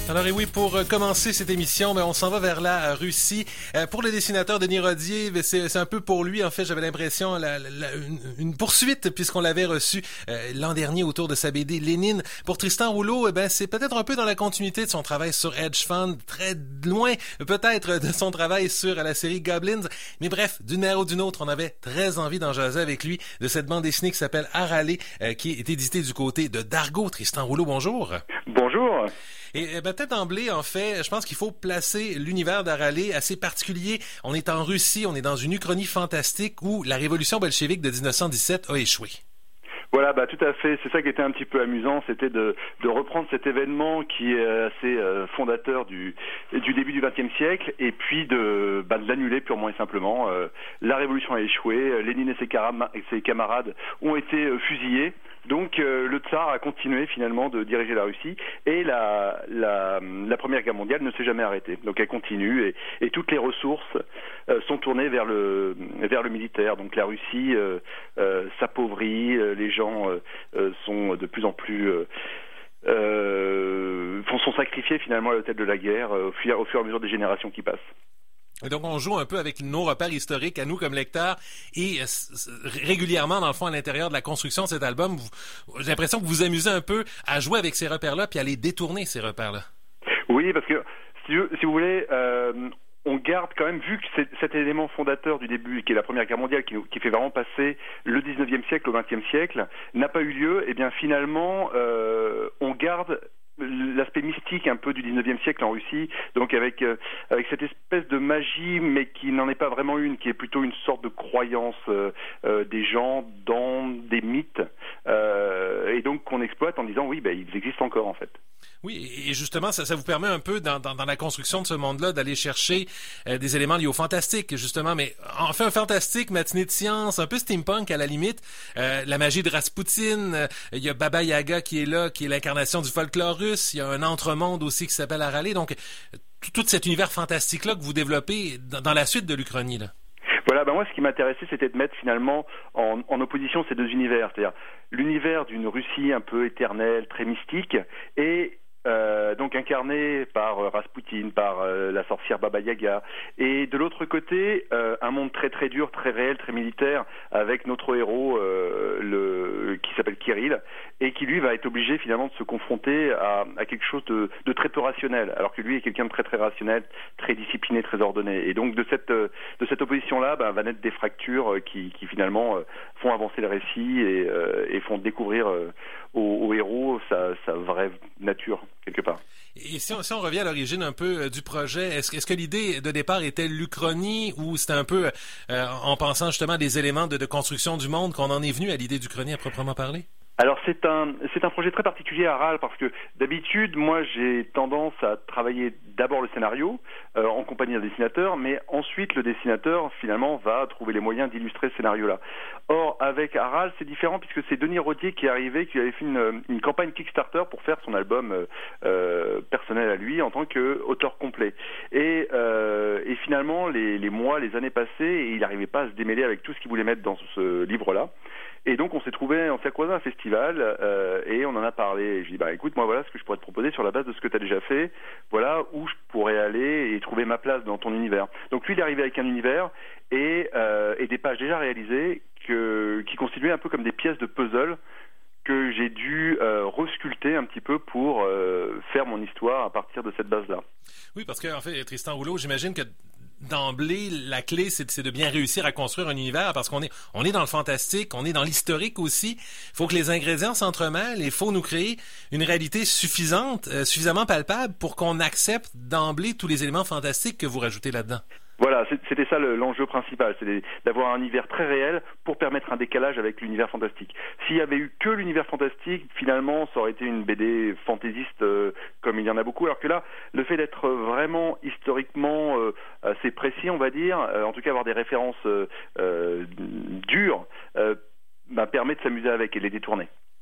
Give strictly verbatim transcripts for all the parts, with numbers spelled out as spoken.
Alors et oui, pour commencer cette émission, ben, on s'en va vers la Russie. Euh, pour le dessinateur Denis Rodier, ben, c'est, c'est un peu pour lui, en fait, j'avais l'impression, la, la, une, une poursuite, puisqu'on l'avait reçu euh, l'an dernier autour de sa B D Lénine. Pour Tristan Rouleau, eh ben, c'est peut-être un peu dans la continuité de son travail sur Hedge Fund, très loin peut-être de son travail sur la série Goblins. Mais bref, d'une manière ou d'une autre, on avait très envie d'en jaser avec lui de cette bande dessinée qui s'appelle Aralé, euh, qui est éditée du côté de Dargaud. Tristan Rouleau, bonjour. Bonjour. Et ben, peut-être d'emblée, en fait, je pense qu'il faut placer l'univers d'Aralé assez particulier. On est en Russie, on est dans une Uchronie fantastique où la révolution bolchevique de dix-neuf cent dix-sept a échoué. Voilà, bah tout à fait. C'est ça qui était un petit peu amusant, c'était de, de reprendre cet événement qui est assez euh, fondateur du, du début du vingtième siècle, et puis de, bah, de l'annuler purement et simplement. Euh, la révolution a échoué, Lénine et ses, caram- et ses camarades ont été euh, fusillés. Donc euh, le tsar a continué finalement de diriger la Russie, et la, la, la Première Guerre mondiale ne s'est jamais arrêtée. Donc elle continue, et, et toutes les ressources euh, sont tournées vers le, vers le militaire. Donc la Russie euh, euh, s'appauvrit, euh, les gens euh, euh, sont de plus en plus... Euh, euh, sont sacrifiés finalement à l'autel de la guerre euh, au, fur, au fur et à mesure des générations qui passent. Et donc, on joue un peu avec nos repères historiques à nous comme lecteurs, et euh, régulièrement, dans le fond, à l'intérieur de la construction de cet album, vous, j'ai l'impression que vous vous amusez un peu à jouer avec ces repères-là puis à les détourner, ces repères-là. Oui, parce que, si, si vous voulez, euh, on garde quand même, vu que c'est cet élément fondateur du début, qui est la Première Guerre mondiale, qui, qui fait vraiment passer le dix-neuvième siècle au vingtième siècle, n'a pas eu lieu, et bien finalement, euh, on garde l'aspect mystique un peu du dix-neuvième siècle en Russie, donc avec euh, avec cette espèce de magie, mais qui n'en est pas vraiment une, qui est plutôt une sorte de croyance euh, euh, des gens dans des mythes, euh, et donc qu'on exploite en disant oui, ben ils existent encore en fait. Oui, et justement, ça, ça vous permet un peu, dans, dans, dans la construction de ce monde-là, d'aller chercher euh, des éléments liés au fantastique, justement, mais en fait un fantastique, matinée de science, un peu steampunk à la limite, euh, la magie de Raspoutine, euh, il y a Baba Yaga qui est là, qui est l'incarnation du folklore russe, il y a un entremonde aussi qui s'appelle Aralé, donc tout, tout cet univers fantastique-là que vous développez dans, dans la suite de l'Uchronie, là. Voilà, ben moi ce qui m'intéressait c'était de mettre finalement en, en opposition ces deux univers, c'est-à-dire l'univers d'une Russie un peu éternelle, très mystique, et Euh, donc incarné par euh, Raspoutine, par euh, la sorcière Baba Yaga, et de l'autre côté euh, un monde très très dur, très réel, très militaire, avec notre héros euh, le, qui s'appelle Kirill, et qui lui va être obligé finalement de se confronter à, à quelque chose de, de très peu rationnel, alors que lui est quelqu'un de très très rationnel, très discipliné, très ordonné, et donc de cette de cette opposition là ben, va naître des fractures qui, qui finalement euh, font avancer le récit et, euh, et font découvrir euh, au, au héros sa, sa vraie nature quelque part. Et si on, si on revient à l'origine un peu euh, du projet, est-ce, est-ce que l'idée de départ était l'Uchronie, ou c'était un peu euh, en pensant justement des éléments de, de construction du monde qu'on en est venu à l'idée d'Uchronie à proprement parler? Alors c'est un c'est un projet très particulier à Aral, parce que d'habitude moi j'ai tendance à travailler d'abord le scénario euh, en compagnie d'un dessinateur, mais ensuite le dessinateur finalement va trouver les moyens d'illustrer ce scénario-là. Or avec Aral c'est différent, puisque c'est Denis Rodier qui est arrivé, qui avait fait une, une campagne Kickstarter pour faire son album euh, euh, personnel à lui en tant qu'auteur complet. Et, euh, et finalement les, les mois, les années passaient, et il n'arrivait pas à se démêler avec tout ce qu'il voulait mettre dans ce livre-là. Et donc on s'est trouvé, on s'est croisé à un festival euh, et on en a parlé. Et je dis bah écoute, moi voilà ce que je pourrais te proposer sur la base de ce que tu as déjà fait. Voilà où je pourrais aller et trouver ma place dans ton univers. Donc lui il est arrivé avec un univers et, euh, et des pages déjà réalisées que, qui constituaient un peu comme des pièces de puzzle que j'ai dû euh, resculpter un petit peu pour euh, faire mon histoire à partir de cette base-là. Oui, parce que en fait, Tristan Rouleau, j'imagine que d'emblée, la clé, c'est, c'est de bien réussir à construire un univers, parce qu'on est, on est dans le fantastique, on est dans l'historique aussi. Il faut que les ingrédients s'entremêlent, et il faut nous créer une réalité suffisante, euh, suffisamment palpable pour qu'on accepte d'emblée tous les éléments fantastiques que vous rajoutez là-dedans. Voilà, c'était ça le, l'enjeu principal, c'est d'avoir un univers très réel pour permettre un décalage avec l'univers fantastique. S'il y avait eu que l'univers fantastique, finalement, ça aurait été une B D fantaisiste euh, comme il y en a beaucoup, alors que là, le fait d'être vraiment historiquement euh, assez précis, on va dire, euh, en tout cas avoir des références euh, euh, dures, euh, bah, permet de s'amuser avec et de les détourner.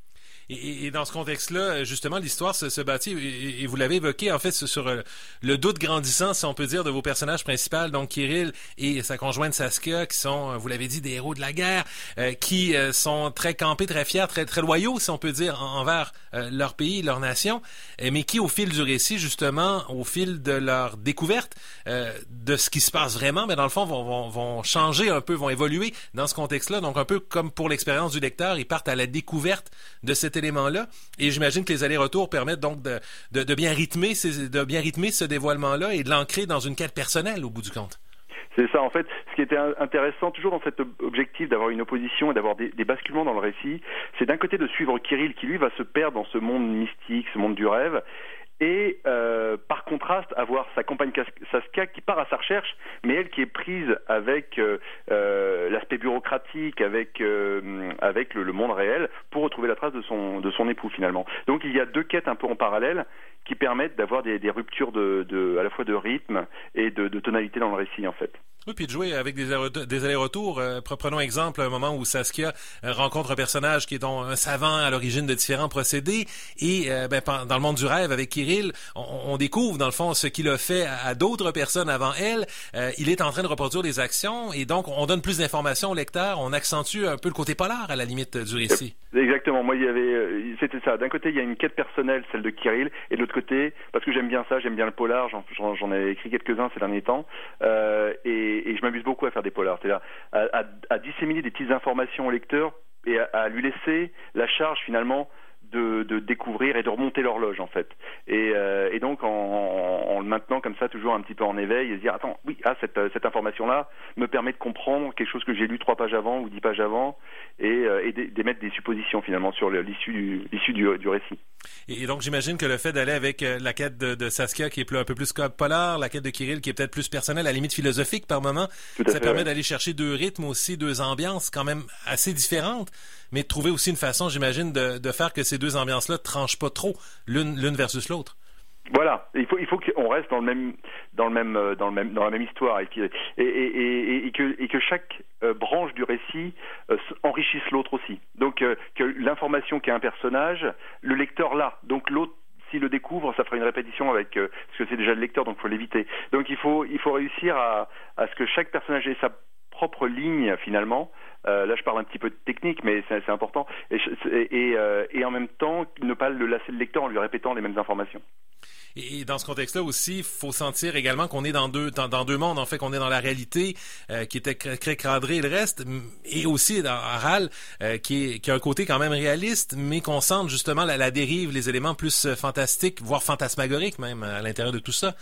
Et, et dans ce contexte-là, justement, l'histoire se, se bâtit, et, et vous l'avez évoqué, en fait, sur le doute grandissant, si on peut dire, de vos personnages principaux, donc Kirill et sa conjointe Saskia, qui sont, vous l'avez dit, des héros de la guerre, euh, qui euh, sont très campés, très fiers, très très loyaux, si on peut dire, en, envers euh, leur pays, leur nation, euh, mais qui, au fil du récit, justement, au fil de leur découverte euh, de ce qui se passe vraiment, mais dans le fond, vont, vont, vont changer un peu, vont évoluer dans ce contexte-là. Donc, un peu comme pour l'expérience du lecteur, ils partent à la découverte de cet élément-là. Et j'imagine que les allers-retours permettent donc de, de, de bien rythmer ces, de bien rythmer ce dévoilement-là et de l'ancrer dans une quête personnelle au bout du compte. C'est ça, en fait, ce qui était intéressant toujours dans cet objectif d'avoir une opposition et d'avoir des, des basculements dans le récit, c'est d'un côté de suivre Kirill qui lui va se perdre dans ce monde mystique, ce monde du rêve, et euh, par contraste avoir sa compagne Saskia qui part à sa recherche, mais elle qui est prise avec euh, euh, l'aspect bureaucratique, avec euh, avec le, le monde réel pour retrouver la trace de son de son époux finalement. Donc il y a deux quêtes un peu en parallèle qui permettent d'avoir des, des ruptures de, de à la fois de rythme et de, de tonalité dans le récit en fait. Oui, puis de jouer avec des, des allers-retours. Euh, prenons exemple un moment où Saskia euh, rencontre un personnage qui est donc un savant à l'origine de différents procédés et euh, ben, dans le monde du rêve avec Kirill, on, on découvre dans le fond ce qu'il a fait à, à d'autres personnes avant elle. Euh, il est en train de reproduire des actions et donc on donne plus d'informations au lecteur, on accentue un peu le côté polar à la limite du récit. Exactement. Moi, il y avait, c'était ça. D'un côté, il y a une quête personnelle, celle de Kirill, et de l'autre côté, parce que j'aime bien ça, j'aime bien le polar. J'en, j'en, j'en ai écrit quelques-uns ces derniers temps, euh, et, et je m'amuse beaucoup à faire des polars. C'est-à-dire à, à, à disséminer des petites informations au lecteur et à, à lui laisser la charge finalement de, de découvrir et de remonter l'horloge en fait. Et, euh, et donc en, en, en le maintenant comme ça toujours un petit peu en éveil et se dire attends oui ah cette, cette information là me permet de comprendre quelque chose que j'ai lu trois pages avant ou dix pages avant et, euh, et d'émettre des suppositions finalement sur l'issue du, l'issue du, du récit. Et donc j'imagine que le fait d'aller avec la quête de, de Saskia qui est plus, un peu plus polar, la quête de Kirill qui est peut-être plus personnelle, à la limite philosophique par moment, ça fait, permet ouais. d'aller chercher deux rythmes aussi, deux ambiances quand même assez différentes, mais de trouver aussi une façon, j'imagine, de, de faire que ces deux ambiances-là ne tranchent pas trop l'une, l'une versus l'autre. Voilà, il faut il faut qu'on reste dans le même dans le même dans le même dans la même histoire et et et, et, et que et que chaque euh, branche du récit euh, enrichisse l'autre aussi. Donc euh, que l'information qu'est un personnage, le lecteur l'a. Donc l'autre s'il le découvre, ça fera une répétition avec euh, parce que c'est déjà le lecteur, donc il faut l'éviter. Donc il faut il faut réussir à à ce que chaque personnage ait sa propre ligne finalement. Euh, là, je parle un petit peu de technique, mais c'est, c'est important. Et, et, euh, et en même temps, ne pas le lasser le lecteur en lui répétant les mêmes informations. Et dans ce contexte-là aussi, il faut sentir également qu'on est dans deux dans, dans deux mondes, en fait, qu'on est dans la réalité euh, qui était très cadrée et le reste, et aussi dans Aral, euh, qui, est, qui a un côté quand même réaliste, mais qu'on sente justement la, la dérive, les éléments plus fantastiques, voire fantasmagoriques même, à l'intérieur de tout ça.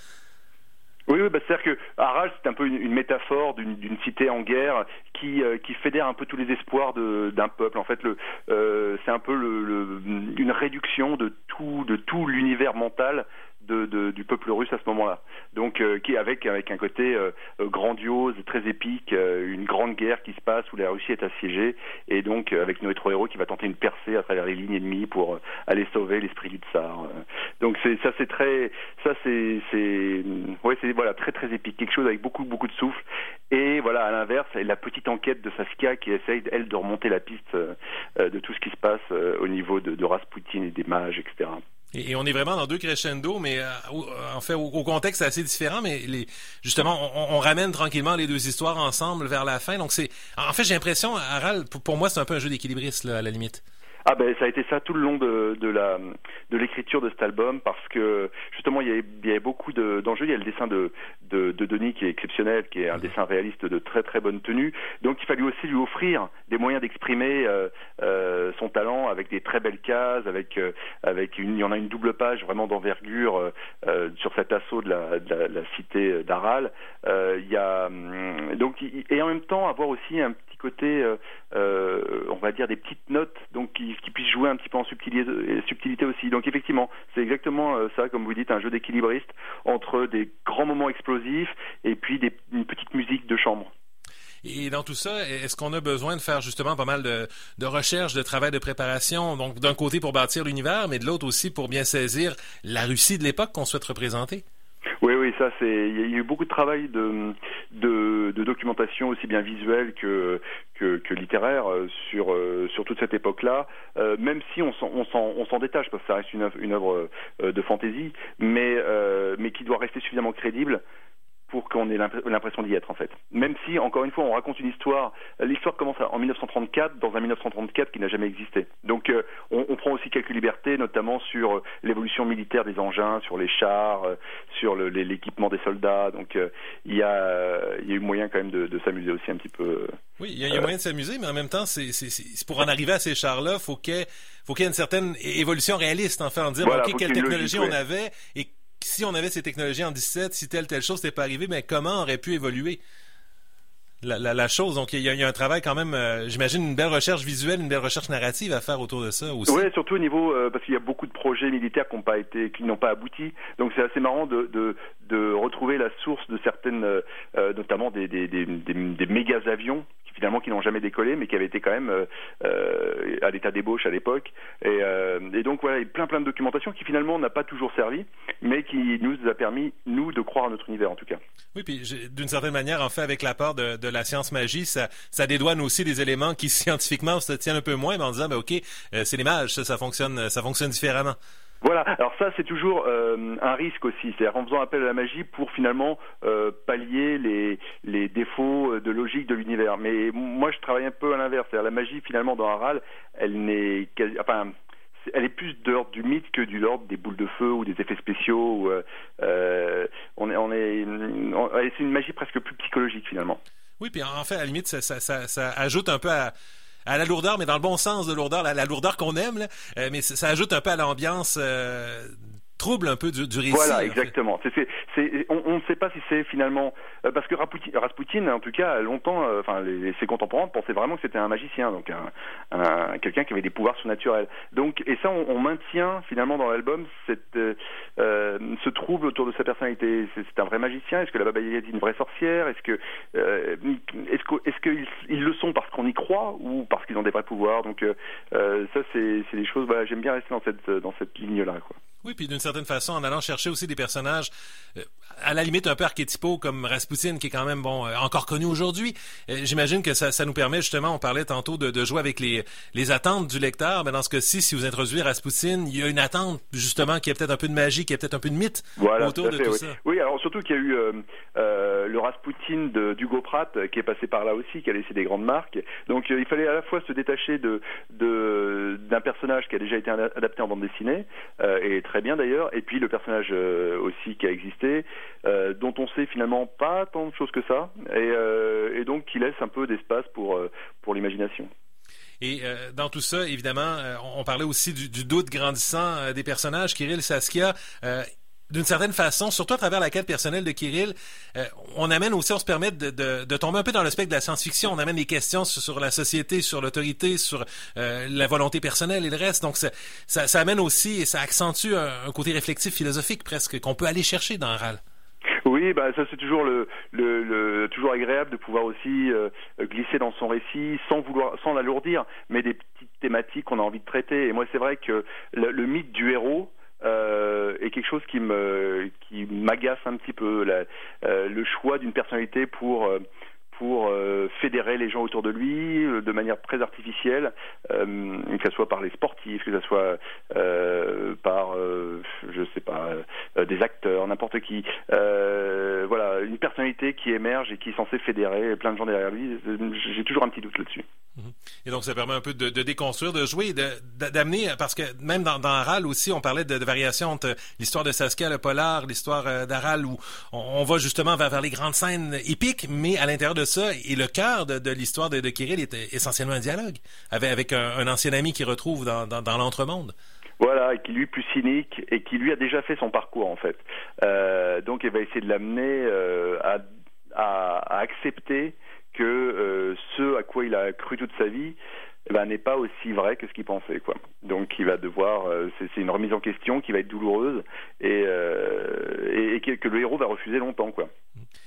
Oui, oui bah, c'est-à-dire que Aral, c'est un peu une, une métaphore d'une, d'une cité en guerre qui, euh, qui fédère un peu tous les espoirs de, d'un peuple. En fait, le, euh, c'est un peu le, le, une réduction de tout, de tout l'univers mental De, de, du peuple russe à ce moment-là. Donc, euh, qui avec avec un côté euh, grandiose, très épique, euh, une grande guerre qui se passe où la Russie est assiégée, et donc euh, avec notre héros qui va tenter une percée à travers les lignes ennemies pour euh, aller sauver l'esprit du tsar. Euh. Donc c'est ça, c'est très, ça c'est c'est ouais c'est voilà très très épique, quelque chose avec beaucoup beaucoup de souffle. Et voilà à l'inverse, la petite enquête de Saskia qui essaye elle de remonter la piste euh, de tout ce qui se passe euh, au niveau de, de Raspoutine et des mages, et cetera. Et on est vraiment dans deux crescendo, mais euh, en fait, au, au contexte, c'est assez différent, mais les, justement, on, on ramène tranquillement les deux histoires ensemble vers la fin. Donc, c'est, en fait, j'ai l'impression, Aral, pour, pour moi, c'est un peu un jeu d'équilibriste, là, à la limite. Ah ben ça a été ça tout le long de, de la de l'écriture de cet album parce que justement il y avait, il y avait beaucoup de, d'enjeux. Il y a le dessin de, de de Denis qui est exceptionnel, qui est un dessin réaliste de très très bonne tenue. Donc il fallait aussi lui offrir des moyens d'exprimer euh, euh, son talent avec des très belles cases, avec euh, avec une il y en a une double page vraiment d'envergure euh, euh, sur cet assaut de la, de la, de la cité d'Aral. Euh, il y a donc et en même temps avoir aussi un petit côté euh, euh, on va dire des petites notes donc qui, qui puissent jouer un petit peu en subtilité, subtilité aussi. Donc effectivement, c'est exactement euh, ça, comme vous dites, un jeu d'équilibriste entre des grands moments explosifs et puis des, une petite musique de chambre. Et dans tout ça, est-ce qu'on a besoin de faire justement pas mal de, de recherche, de travail de préparation, donc d'un côté pour bâtir l'univers, mais de l'autre aussi pour bien saisir la Russie de l'époque qu'on souhaite représenter? Oui, oui, oui, ça c'est. Il y a eu beaucoup de travail de de, de documentation aussi bien visuelle que que, que littéraire sur sur toute cette époque-là. Euh, même si on s'en on s'en on s'en détache parce que ça reste une œuvre, une œuvre de fantaisie, mais euh, mais qui doit rester suffisamment crédible pour qu'on ait l'impression d'y être en fait. Même si, encore une fois, on raconte une histoire, l'histoire commence en mille neuf cent trente-quatre, dans un mille neuf cent trente-quatre qui n'a jamais existé. Donc euh, on, on prend aussi quelques libertés, notamment sur euh, l'évolution militaire des engins, sur les chars, euh, sur le, les, l'équipement des soldats. Donc il euh, y, a, y a eu moyen quand même de, de s'amuser aussi un petit peu. Euh, oui, il y, y a moyen de s'amuser, mais en même temps, c'est, c'est, c'est pour en arriver à ces chars-là, faut qu'il faut qu'il y ait une certaine évolution réaliste, en fait, en disant, voilà, OK, quelle technologie logique, on ouais. avait, et si on avait ces technologies en dix-sept, si telle telle chose n'était pas arrivée, mais comment aurait pu évoluer la, la, la chose? Donc il y, y a un travail quand même, euh, j'imagine une belle recherche visuelle, une belle recherche narrative à faire autour de ça aussi. Oui, surtout au niveau euh, parce qu'il y a beaucoup de projets militaires qui n'ont pas été, qui n'ont pas abouti. Donc c'est assez marrant de de, de retrouver la source de certaines, euh, notamment des des, des des des méga avions finalement qui n'ont jamais décollé, mais qui avaient été quand même euh, euh, à l'état d'ébauche à l'époque. Et, euh, et donc voilà, il y a plein plein de documentation qui finalement n'a pas toujours servi, mais qui nous a permis, nous, de croire à notre univers en tout cas. Oui, puis d'une certaine manière, en fait, avec l'apport de, de la science magie, ça, ça dédouane aussi des éléments qui scientifiquement se tiennent un peu moins, mais en disant, ben ok, euh, c'est les mages, ça, ça fonctionne, ça fonctionne différemment. Voilà, alors ça c'est toujours euh, un risque aussi, c'est-à-dire en faisant appel à la magie pour finalement euh, pallier les, les défauts de logique de l'univers. Mais moi je travaille un peu à l'inverse, c'est-à-dire la magie finalement dans Aral, elle n'est quasi, enfin, elle est plus de l'ordre du mythe que du l'ordre des boules de feu ou des effets spéciaux. Ou, euh, on est, on est, on, c'est une magie presque plus psychologique finalement. Oui, puis en fait à la limite ça, ça, ça, ça ajoute un peu à à la lourdeur, mais dans le bon sens de lourdeur, la, la lourdeur qu'on aime, là, euh, mais ça, ça ajoute un peu à l'ambiance euh, trouble un peu du, du récit. Voilà, exactement. C'est, c'est, c'est, on, on ne sait pas si c'est finalement euh, parce que Rasputin, Rasputin, en tout cas, longtemps, euh, enfin, les, ses contemporains pensaient vraiment que c'était un magicien, donc un, un, quelqu'un qui avait des pouvoirs surnaturels. Donc, et ça, on, on maintient finalement dans l'album cette, euh, ce trouble autour de sa personnalité. C'est, c'est un vrai magicien. Est-ce que la Baba Yaga est une vraie sorcière? Est-ce que, euh, est-ce que, est-ce qu'ils ils le sont parce qu'on y croit ou parce qu'ils ont des vrais pouvoirs? Donc, euh, ça, c'est, c'est des choses. Voilà, j'aime bien rester dans cette, dans cette ligne-là, quoi. Oui, puis d'une certaine façon, en allant chercher aussi des personnages euh, à la limite un peu archétypaux comme Rasputin, qui est quand même bon euh, encore connu aujourd'hui. Euh, j'imagine que ça, ça nous permet justement, on parlait tantôt de, de jouer avec les, les attentes du lecteur. Mais dans ce cas-ci, si vous introduisez Rasputin, il y a une attente justement qui a peut-être un peu de magie, qui a peut-être un peu de mythe voilà, autour tout de fait, tout oui. ça. Oui, alors surtout qu'il y a eu euh, euh, le Rasputin de, d'Hugo Pratt qui est passé par là aussi, qui a laissé des grandes marques. Donc euh, il fallait à la fois se détacher de, de d'un personnage qui a déjà été adapté en bande dessinée euh, et très bien d'ailleurs. Et puis le personnage euh, aussi qui a existé, euh, dont on sait finalement pas tant de choses que ça, et, euh, et donc qui laisse un peu d'espace pour, euh, pour l'imagination. Et euh, dans tout ça, évidemment, euh, on parlait aussi du, du doute grandissant euh, des personnages, Kirill, Saskia. Euh, D'une certaine façon, surtout à travers la quête personnelle de Kirill, euh, on amène aussi, on se permet de, de, de tomber un peu dans le spectre de la science-fiction. On amène des questions sur, sur la société, sur l'autorité, sur euh, la volonté personnelle et le reste. Donc, ça, ça, ça amène aussi et ça accentue un, un côté réflexif, philosophique presque, qu'on peut aller chercher dans Aral. Oui, bah ça c'est toujours le, le, le toujours agréable de pouvoir aussi euh, glisser dans son récit sans vouloir, sans l'alourdir, mais des petites thématiques qu'on a envie de traiter. Et moi, c'est vrai que le, le mythe du héros. Euh, est quelque chose qui me qui m'agace un petit peu, la, euh, le choix d'une personnalité pour euh, pour euh, fédérer les gens autour de lui euh, de manière très artificielle, euh, que ce soit par les sportifs, que ce soit euh, par euh, je sais pas euh, des acteurs, n'importe qui. Euh, voilà, une personnalité qui émerge et qui est censée fédérer plein de gens derrière lui. J'ai toujours un petit doute là-dessus. Et donc, ça permet un peu de, de déconstruire, de jouer, de, de, d'amener, parce que même dans, dans Aral aussi, on parlait de, de variations entre l'histoire de Saskia, le polar, l'histoire euh, d'Aral, où on, on va justement vers, vers les grandes scènes épiques, mais à l'intérieur de ça, et le cœur de, de l'histoire de, de Kirill est essentiellement un dialogue, avec, avec un, un ancien ami qu'il retrouve dans, dans, dans l'entremonde. Voilà, et qui lui est plus cynique, et qui lui a déjà fait son parcours, en fait. Euh, donc, il va essayer de l'amener euh, à, à, à accepter que euh, ce à quoi il a cru toute sa vie eh ben, n'est pas aussi vrai que ce qu'il pensait, quoi. Donc il va devoir, euh, c'est, c'est une remise en question qui va être douloureuse et, euh, et, et que, que le héros va refuser longtemps, quoi.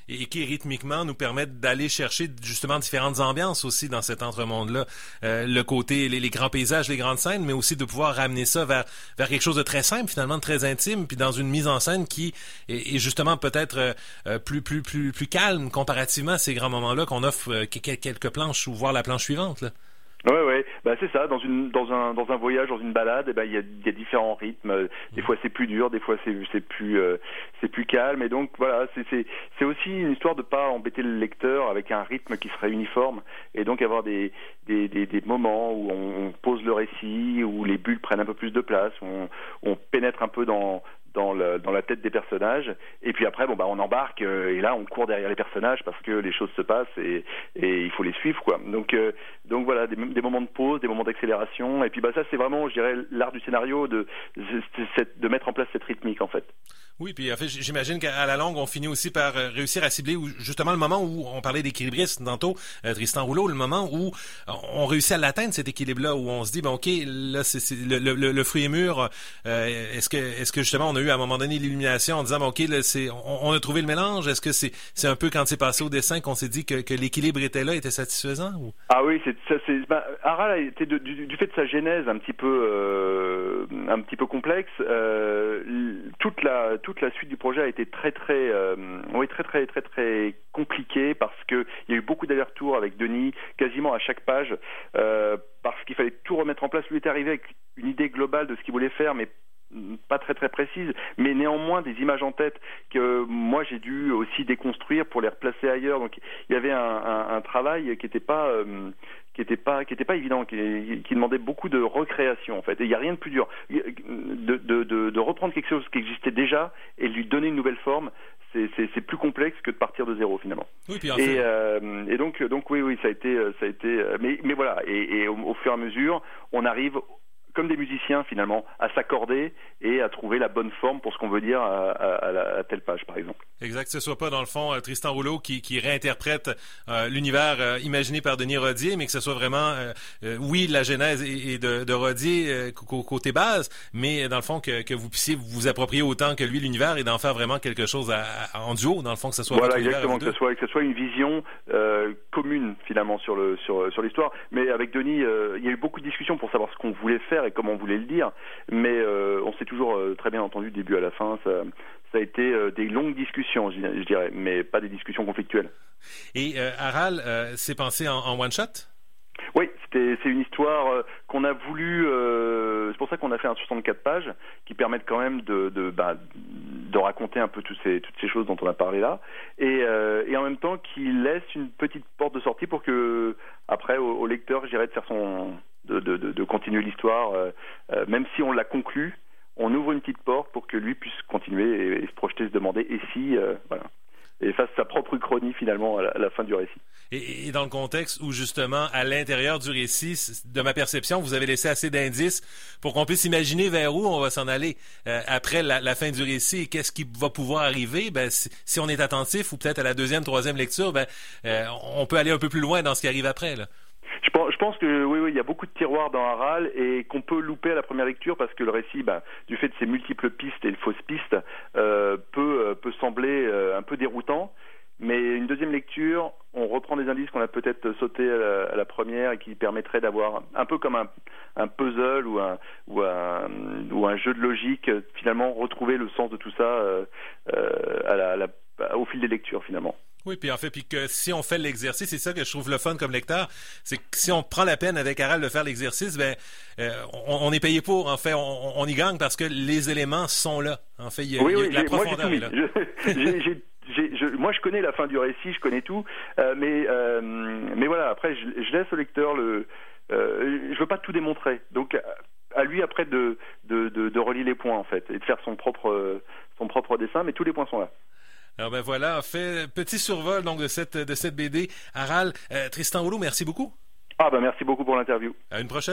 et qui rythmiquement nous permettent d'aller chercher justement différentes ambiances aussi dans cet entremonde-là. Euh, le côté, les, les grands paysages, les grandes scènes, mais aussi de pouvoir ramener ça vers, vers quelque chose de très simple, finalement, de très intime, puis dans une mise en scène qui est, est justement peut-être euh, plus, plus, plus, plus calme comparativement à ces grands moments-là qu'on offre euh, quelques planches ou voir la planche suivante, là. Ouais, ouais, bah c'est ça. Dans une, dans un, dans un voyage, dans une balade, eh ben il y a, il y a différents rythmes. Des fois c'est plus dur, des fois c'est, c'est plus, euh, c'est plus calme. Et donc voilà, c'est, c'est, c'est aussi une histoire de pas embêter le lecteur avec un rythme qui serait uniforme, et donc avoir des, des, des, des moments où on, on pose le récit, où les bulles prennent un peu plus de place, où on, on pénètre un peu dans dans, le, dans la tête des personnages, et puis après bon bah on embarque euh, et là on court derrière les personnages parce que les choses se passent et, et il faut les suivre quoi. Donc euh, donc voilà, des, des moments de pause, des moments d'accélération, et puis bah ça c'est vraiment, je dirais, l'art du scénario de de, de mettre en place cette rythmique en fait. Oui, puis en fait, j'imagine qu'à la longue, on finit aussi par réussir à cibler justement le moment où on parlait d'équilibriste tantôt, euh, Tristan Rouleau, le moment où on réussit à l'atteindre, cet équilibre-là, où on se dit, ben ok, là, c'est, c'est le, le, le fruit est mûr. Euh, est-ce que, est-ce que justement, on a eu à un moment donné l'illumination en disant, ben ok, là, c'est, on, on a trouvé le mélange. Est-ce que c'est, c'est un peu quand c'est passé au dessin qu'on s'est dit que, que l'équilibre était là, était satisfaisant ou... Ah oui, c'est ça. C'est ben, Harald a été de, du, du fait de sa genèse un petit peu, euh, un petit peu complexe. Euh, toute la toute la suite du projet a été très très euh, oui très très très très compliquée parce que il y a eu beaucoup d'allers-retours avec Denis quasiment à chaque page euh, parce qu'il fallait tout remettre en place. Lui est arrivé avec une idée globale de ce qu'il voulait faire, mais pas très très précise, mais néanmoins des images en tête que moi j'ai dû aussi déconstruire pour les replacer ailleurs. Donc il y avait un, un, un travail qui n'était pas euh, qui était pas qui était pas évident, qui, qui demandait beaucoup de recréation en fait. Et il n'y a rien de plus dur de, de, de, de reprendre quelque chose qui existait déjà et lui donner une nouvelle forme. C'est, c'est, c'est plus complexe que de partir de zéro finalement. Oui, puis en et, fait... euh, et donc donc oui oui ça a été ça a été mais mais voilà et, et au, au fur et à mesure on arrive comme des musiciens finalement, à s'accorder et à trouver la bonne forme pour ce qu'on veut dire à, à, à, la, à telle page par exemple. Exact, que ce soit pas dans le fond euh, Tristan Rouleau qui, qui réinterprète euh, l'univers euh, imaginé par Denis Rodier, mais que ce soit vraiment, euh, euh, oui, la genèse et, et de, de Rodier euh, côté base, mais dans le fond que, que vous puissiez vous approprier autant que lui l'univers et d'en faire vraiment quelque chose à, à, en duo, dans le fond que ce soit voilà votre exactement univers que ce soit que ce soit une vision euh, commune finalement sur le sur sur l'histoire. Mais avec Denis, euh, il y a eu beaucoup de discussions pour savoir ce qu'on voulait faire et comment on voulait le dire, mais euh, on s'est toujours euh, très bien entendu du début à la fin. Ça, ça a été euh, des longues discussions, je, je dirais, mais pas des discussions conflictuelles. Et euh, Harald, euh, c'est pensé en, en one shot? Oui, c'était, c'est une histoire euh, qu'on a voulu. Euh, c'est pour ça qu'on a fait un soixante-quatre pages qui permettent quand même de de, bah, de raconter un peu toutes ces toutes ces choses dont on a parlé là, et, euh, et en même temps qui laisse une petite porte de sortie pour que après au, au lecteur, je dirais, de faire son de de, de, de continuer l'histoire, euh, euh, même si on l'a conclu, on ouvre une petite porte pour que lui puisse continuer et, et se projeter, se demander et si euh, voilà. Et fasse sa propre uchronie finalement à la, à la fin du récit. Et, et dans le contexte où justement à l'intérieur du récit, de ma perception, vous avez laissé assez d'indices pour qu'on puisse imaginer vers où on va s'en aller euh, après la, la fin du récit et qu'est-ce qui va pouvoir arriver. Ben si, si on est attentif ou peut-être à la deuxième, troisième lecture, ben euh, on peut aller un peu plus loin dans ce qui arrive après là. Je pense, je pense que oui, oui, il y a beaucoup de tiroirs dans Harald et qu'on peut louper à la première lecture parce que le récit, ben, du fait de ses multiples pistes et de fausses pistes, euh, peut, euh, peut sembler euh, un peu déroutant. Mais une deuxième lecture, on reprend des indices qu'on a peut-être sautés à la, à la première et qui permettraient d'avoir un peu comme un, un puzzle ou un, ou, un, ou un jeu de logique, finalement retrouver le sens de tout ça euh, euh, à la, à la, au fil des lectures finalement. Oui, puis en fait, puis que si on fait l'exercice, c'est ça que je trouve le fun comme lecteur, c'est que si on prend la peine avec Harald de faire l'exercice, ben euh, on, on est payé pour. En fait, on, on y gagne parce que les éléments sont là. En fait, il y a, oui, il y a oui, la profondeur moi, est là. Je, j'ai, j'ai, j'ai, je, moi, je connais la fin du récit, je connais tout, euh, mais euh, mais voilà. Après, je, je laisse au lecteur le. Euh, je veux pas tout démontrer, donc à lui après de de, de de relier les points en fait et de faire son propre son propre dessin, mais tous les points sont là. Alors ben voilà, en fait, petit survol donc de cette de cette B D. Harald, euh, Tristan Rouleau, merci beaucoup. Ah ben merci beaucoup pour l'interview. À une prochaine.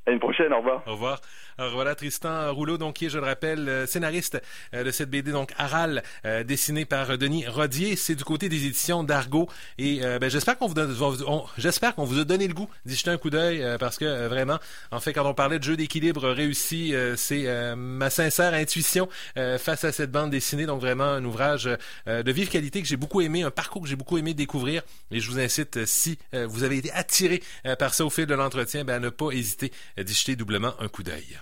À une prochaine, au revoir. Au revoir. Alors voilà, Tristan Rouleau, donc, qui est, je le rappelle, scénariste de cette B D, donc Aral, euh, dessinée par Denis Rodier. C'est du côté des éditions d'Argo. Et euh, ben, j'espère qu'on vous donne, on, j'espère qu'on vous a donné le goût d'y jeter un coup d'œil, euh, parce que euh, vraiment, en fait, quand on parlait de jeu d'équilibre réussi, euh, c'est euh, ma sincère intuition euh, face à cette bande dessinée. Donc vraiment, un ouvrage euh, de vive qualité que j'ai beaucoup aimé, un parcours que j'ai beaucoup aimé découvrir. Et je vous incite, si euh, vous avez été attiré euh, par ça au fil de l'entretien, ben, à ne pas hésiter d'y jeter doublement un coup d'œil.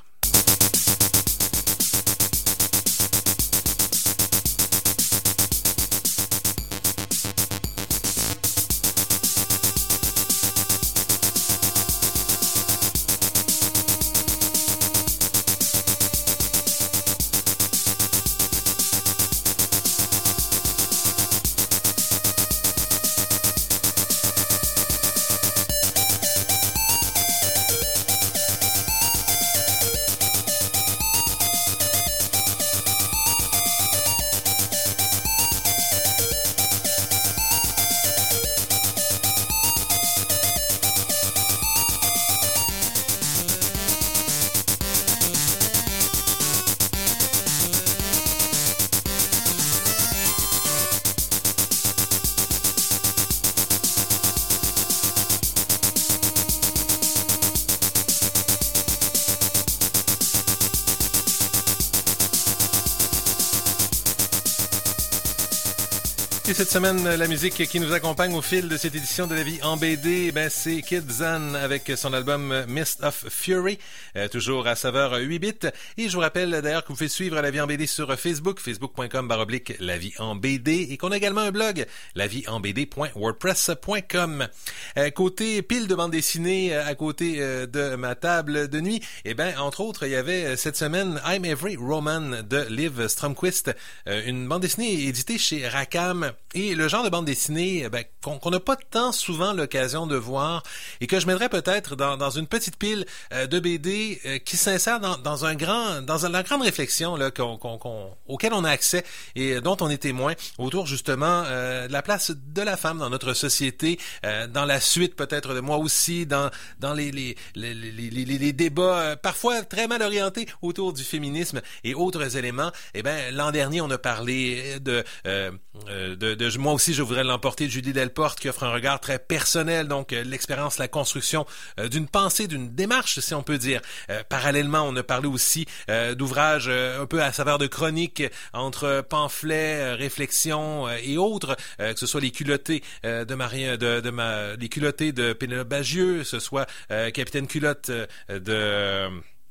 Et cette semaine, la musique qui nous accompagne au fil de cette édition de La Vie en B D, ben, c'est Kid Zan avec son album Mist of Fury, euh, toujours à saveur huit bits. Et je vous rappelle d'ailleurs que vous pouvez suivre La Vie en B D sur Facebook, facebook point com barre oblique La Vie en B D, et qu'on a également un blog, la vie en b d point wordpress point com. Euh, côté pile de bande dessinée à côté euh, de ma table de nuit, eh ben, entre autres, il y avait cette semaine I'm Every Roman de Liv Stromquist, euh, une bande dessinée éditée chez Rackham. Et le genre de bande dessinée ben, qu'on qu'on n'a pas tant souvent l'occasion de voir et que je mettrais peut-être dans, dans une petite pile euh, de B D euh, qui s'insère dans, dans un grand, dans la grande réflexion là, qu'on, qu'on, qu'on, auquel on a accès et dont on est témoin autour justement euh, de la place de la femme dans notre société, euh, dans la suite peut-être de moi aussi, dans, dans les, les, les, les, les, les débats euh, parfois très mal orientés autour du féminisme et autres éléments. Eh ben l'an dernier, on a parlé de, euh, de, de moi aussi, je voudrais l'emporter de Julie Delporte, qui offre un regard très personnel, donc euh, l'expérience, la construction euh, d'une pensée, d'une démarche, si on peut dire. Euh, parallèlement, on a parlé aussi euh, d'ouvrages euh, un peu à saveur de chronique, entre pamphlets, euh, réflexions euh, et autres, euh, que ce soit les culottés euh, de Marie, de, de ma, les culottés de Pénélope Bagieux, que ce soit euh, Capitaine Culotte euh, de... Euh,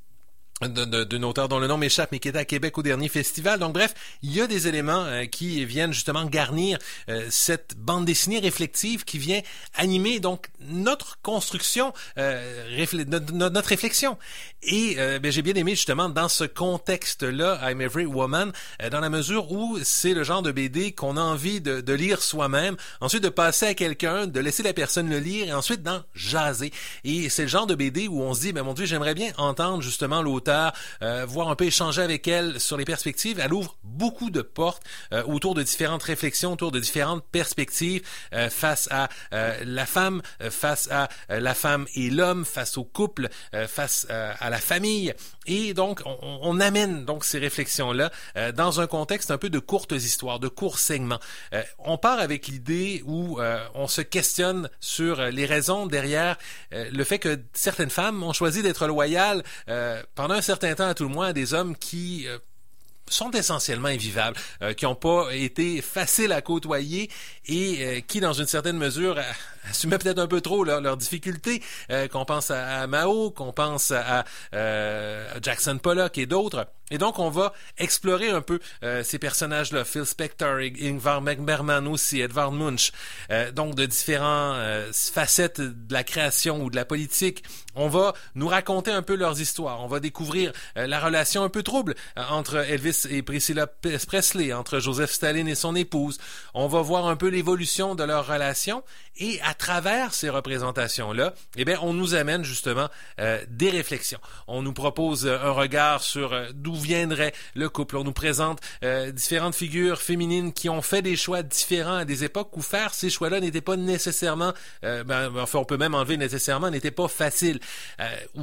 d'une auteure dont le nom m'échappe, mais qui était à Québec au dernier festival. Donc bref, il y a des éléments euh, qui viennent justement garnir euh, cette bande dessinée réflexive qui vient animer donc notre construction, euh, réfl- notre, notre réflexion. Et euh, ben, j'ai bien aimé justement dans ce contexte-là, I'm Every Woman, euh, dans la mesure où c'est le genre de B D qu'on a envie de, de lire soi-même, ensuite de passer à quelqu'un, de laisser la personne le lire et ensuite d'en jaser. Et c'est le genre de B D où on se dit, ben mon Dieu, j'aimerais bien entendre justement l'auteur, Euh, voir un peu échanger avec elle sur les perspectives. Elle ouvre beaucoup de portes euh, autour de différentes réflexions, autour de différentes perspectives euh, face à euh, la femme, euh, face à euh, la femme et l'homme, face au couple, euh, face euh, à la famille. Et donc, on, on amène donc ces réflexions-là euh, dans un contexte un peu de courtes histoires, de courts segments. Euh, on part avec l'idée où euh, on se questionne sur les raisons derrière euh, le fait que certaines femmes ont choisi d'être loyales euh, pendant un certain temps à tout le moins à des hommes qui euh, sont essentiellement invivables, euh, qui n'ont pas été faciles à côtoyer et euh, qui, dans une certaine mesure, euh, assumaient peut-être un peu trop leurs leur difficultés, euh, qu'on pense à, à Mao, qu'on pense à, à euh, Jackson Pollock et d'autres. Et donc, on va explorer un peu euh, ces personnages-là, Phil Spector, Ingvar Bergman aussi, Edvard Munch, euh, donc de différentes euh, facettes de la création ou de la politique. On va nous raconter un peu leurs histoires. On va découvrir euh, la relation un peu trouble euh, entre Elvis et Priscilla Presley, entre Joseph Staline et son épouse. On va voir un peu l'évolution de leur relation et à travers ces représentations-là, eh bien, on nous amène justement euh, des réflexions. On nous propose euh, un regard sur euh, d'où viendrait le couple. On nous présente euh, différentes figures féminines qui ont fait des choix différents à des époques où faire ces choix-là n'était pas nécessairement, euh, ben, enfin, on peut même enlever nécessairement, n'était pas facile. Euh, ou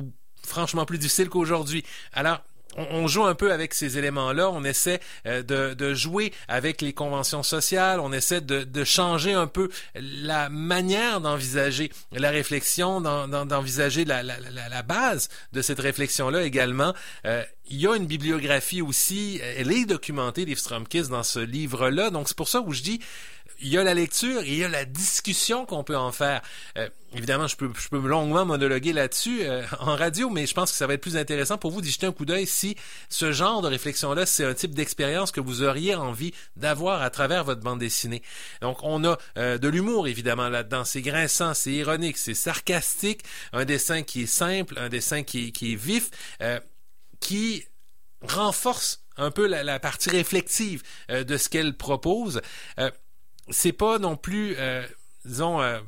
franchement plus difficile qu'aujourd'hui. Alors, on joue un peu avec ces éléments-là, on essaie euh, de, de jouer avec les conventions sociales, on essaie de, de changer un peu la manière d'envisager la réflexion, d'en, d'envisager la, la, la, la base de cette réflexion-là également. Euh, il y a une bibliographie aussi, elle est documentée, Liv Stromkis, dans ce livre-là, donc c'est pour ça où je dis, il y a la lecture et il y a la discussion qu'on peut en faire. Euh, évidemment, je peux, je peux longuement monologuer là-dessus euh, en radio, mais je pense que ça va être plus intéressant pour vous d'y jeter un coup d'œil si ce genre de réflexion-là, c'est un type d'expérience que vous auriez envie d'avoir à travers votre bande dessinée. Donc, on a euh, de l'humour, évidemment, là-dedans. C'est grinçant, c'est ironique, c'est sarcastique, un dessin qui est simple, un dessin qui, qui est vif, euh, qui renforce un peu la, la partie réflexive euh, de ce qu'elle propose. Euh, c'est pas non plus, euh, disons, euh,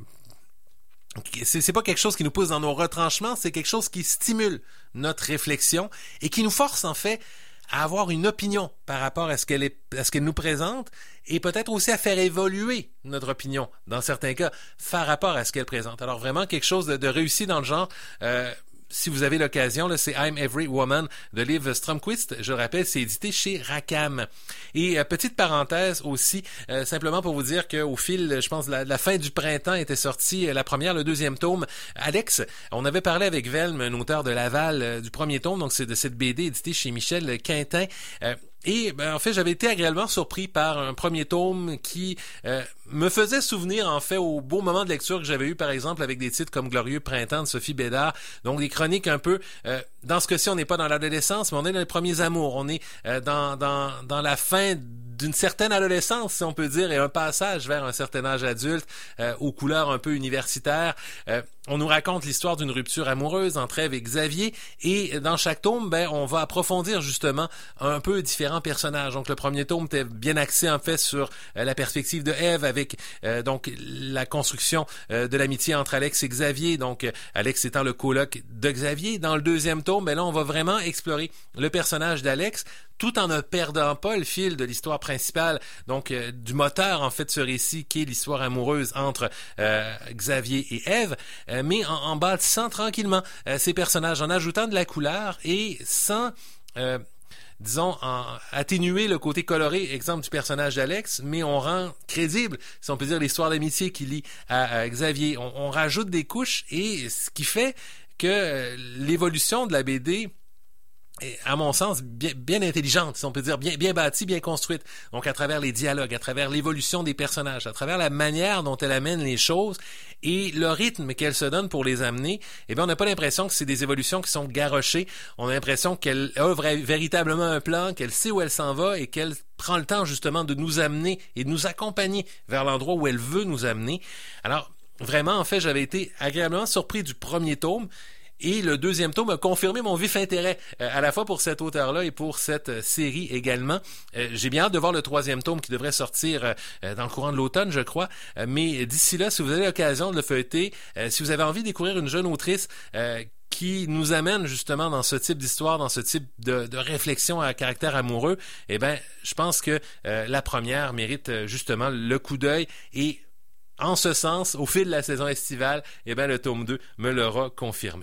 c'est, c'est pas quelque chose qui nous pousse dans nos retranchements, c'est quelque chose qui stimule notre réflexion et qui nous force, en fait, à avoir une opinion par rapport à ce qu'elle est, à ce qu'elle nous présente et peut-être aussi à faire évoluer notre opinion, dans certains cas, par rapport à ce qu'elle présente. Alors vraiment quelque chose de, de réussi dans le genre. Euh, Si vous avez l'occasion, là, c'est I'm Every Woman de Liv Stromkis. Je le rappelle, c'est édité chez Rackham. Et euh, petite parenthèse aussi, euh, simplement pour vous dire qu'au fil, je pense, de la, de la fin du printemps était sortie euh, la première, le deuxième tome. Alex, on avait parlé avec Velm, un auteur de Laval, euh, du premier tome, donc c'est de cette B D éditée chez Michel Quintin. Euh, Et ben, en fait, j'avais été agréablement surpris par un premier tome qui euh, me faisait souvenir, en fait, aux beaux moments de lecture que j'avais eu, par exemple, avec des titres comme Glorieux Printemps de Sophie Bédard. Donc, des chroniques un peu... Euh, dans ce cas-ci, on n'est pas dans l'adolescence, mais on est dans les premiers amours. On est euh, dans, dans, dans la fin d'une certaine adolescence, si on peut dire, et un passage vers un certain âge adulte, euh, aux couleurs un peu universitaires. Euh, on nous raconte l'histoire d'une rupture amoureuse entre Ève et Xavier, et dans chaque tome, ben, on va approfondir justement un peu différents personnages. Donc le premier tome était bien axé en fait sur euh, la perspective de Ève, avec euh, donc la construction euh, de l'amitié entre Alex et Xavier, donc euh, Alex étant le coloc de Xavier. Dans le deuxième tome, ben là, on va vraiment explorer le personnage d'Alex, tout en ne perdant pas le fil de l'histoire principale, donc euh, du moteur en fait de ce récit qui est l'histoire amoureuse entre euh, Xavier et Ève, euh, mais en, en bâtissant tranquillement euh, ces personnages, en ajoutant de la couleur et sans... Euh, disons, en atténuer le côté coloré, exemple du personnage d'Alex, mais on rend crédible, si on peut dire, l'histoire d'amitié qui lie à, à Xavier. On, on rajoute des couches et ce qui fait que l'évolution de la B D est, à mon sens, bien, bien intelligente, si on peut dire, bien, bien bâtie, bien construite. Donc, à travers les dialogues, à travers l'évolution des personnages, à travers la manière dont elle amène les choses et le rythme qu'elle se donne pour les amener, eh bien, on n'a pas l'impression que c'est des évolutions qui sont garrochées. On a l'impression qu'elle a véritablement un plan, qu'elle sait où elle s'en va et qu'elle prend le temps, justement, de nous amener et de nous accompagner vers l'endroit où elle veut nous amener. Alors, vraiment, en fait, j'avais été agréablement surpris du premier tome. Et le deuxième tome a confirmé mon vif intérêt, euh, à la fois pour cet auteur-là et pour cette euh, série également. Euh, j'ai bien hâte de voir le troisième tome qui devrait sortir euh, dans le courant de l'automne, je crois. Euh, mais d'ici là, si vous avez l'occasion de le feuilleter, euh, si vous avez envie de découvrir une jeune autrice euh, qui nous amène justement dans ce type d'histoire, dans ce type de, de réflexion à caractère amoureux, eh ben, je pense que euh, la première mérite euh, justement le coup d'œil et en ce sens, au fil de la saison estivale, eh ben, le tome deux me l'aura confirmé.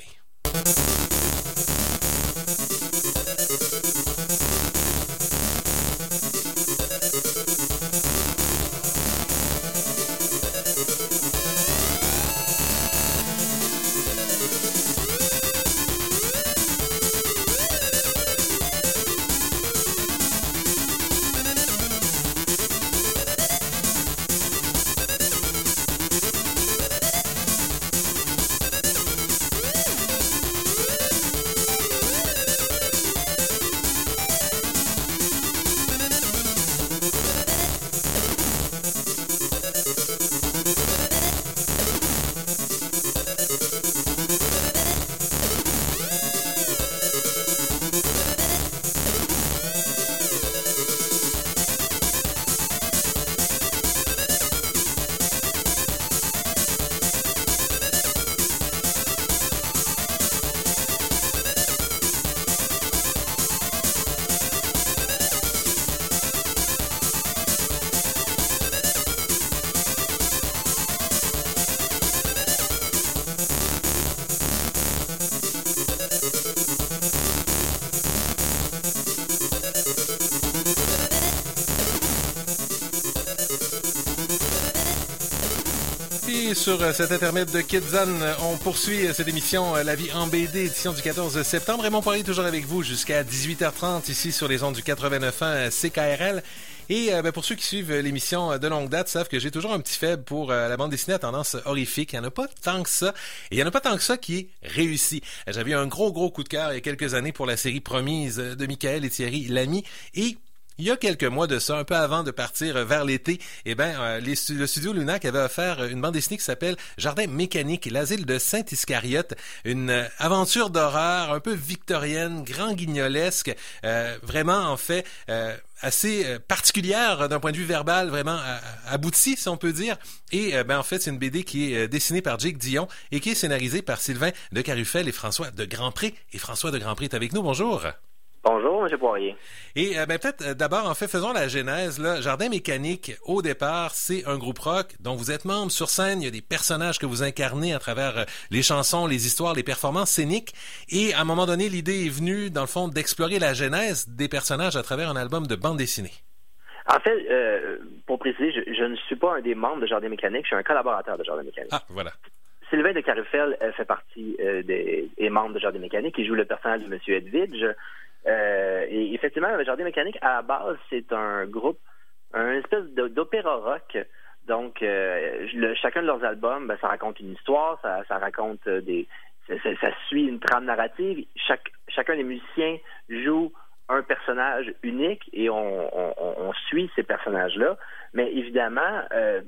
Et sur cet intermède de Kidzan, on poursuit cette émission La vie en B D, édition du quatorze septembre. Raymond Poirier toujours avec vous jusqu'à dix-huit heures trente ici sur les ondes du quatre-vingt-neuf point un C K R L. Et euh, ben, pour ceux qui suivent l'émission de longue date savent que j'ai toujours un petit faible pour euh, la bande dessinée à tendance horrifique. Il n'y en a pas tant que ça. Et il n'y en a pas tant que ça qui est réussi. J'avais eu un gros, gros coup de cœur il y a quelques années pour la série Promise de Michael et Thierry Lamy. Et il y a quelques mois de ça, un peu avant de partir vers l'été, eh ben, euh, les, le studio Lunac avait offert une bande dessinée qui s'appelle Jardin mécanique, l'asile de Saint-Iscariote, une euh, aventure d'horreur un peu victorienne, grand guignolesque, euh, vraiment en fait euh, assez euh, particulière d'un point de vue verbal, vraiment euh, aboutie si on peut dire. Et euh, ben en fait c'est une B D qui est euh, dessinée par Jake Dion et qui est scénarisée par Sylvain de Carufel et François de Grandpré. Et François de Grandpré est avec nous. Bonjour. Bonjour, M. Poirier. Et euh, ben, peut-être euh, d'abord, en fait, faisons la genèse. Là. Jardin mécanique, au départ, c'est un groupe rock dont vous êtes membre. Sur scène, il y a des personnages que vous incarnez à travers euh, les chansons, les histoires, les performances scéniques. Et à un moment donné, l'idée est venue, dans le fond, d'explorer la genèse des personnages à travers un album de bande dessinée. En fait, euh, pour préciser, je, je ne suis pas un des membres de Jardin mécanique, je suis un collaborateur de Jardin mécanique. Ah, voilà. Sylvain de Carufel euh, fait partie euh, des, des membres de Jardin mécanique. Il joue le personnage de M. Edwidge. Euh, et effectivement, le Jardin mécanique, à la base, c'est un groupe, un espèce d'opéra rock. Donc, euh, le, chacun de leurs albums, ben, ça raconte une histoire, ça, ça raconte des, ça, ça, ça suit une trame narrative. Chaque, chacun des musiciens joue un personnage unique et on, on, on suit ces personnages-là. Mais évidemment, euh,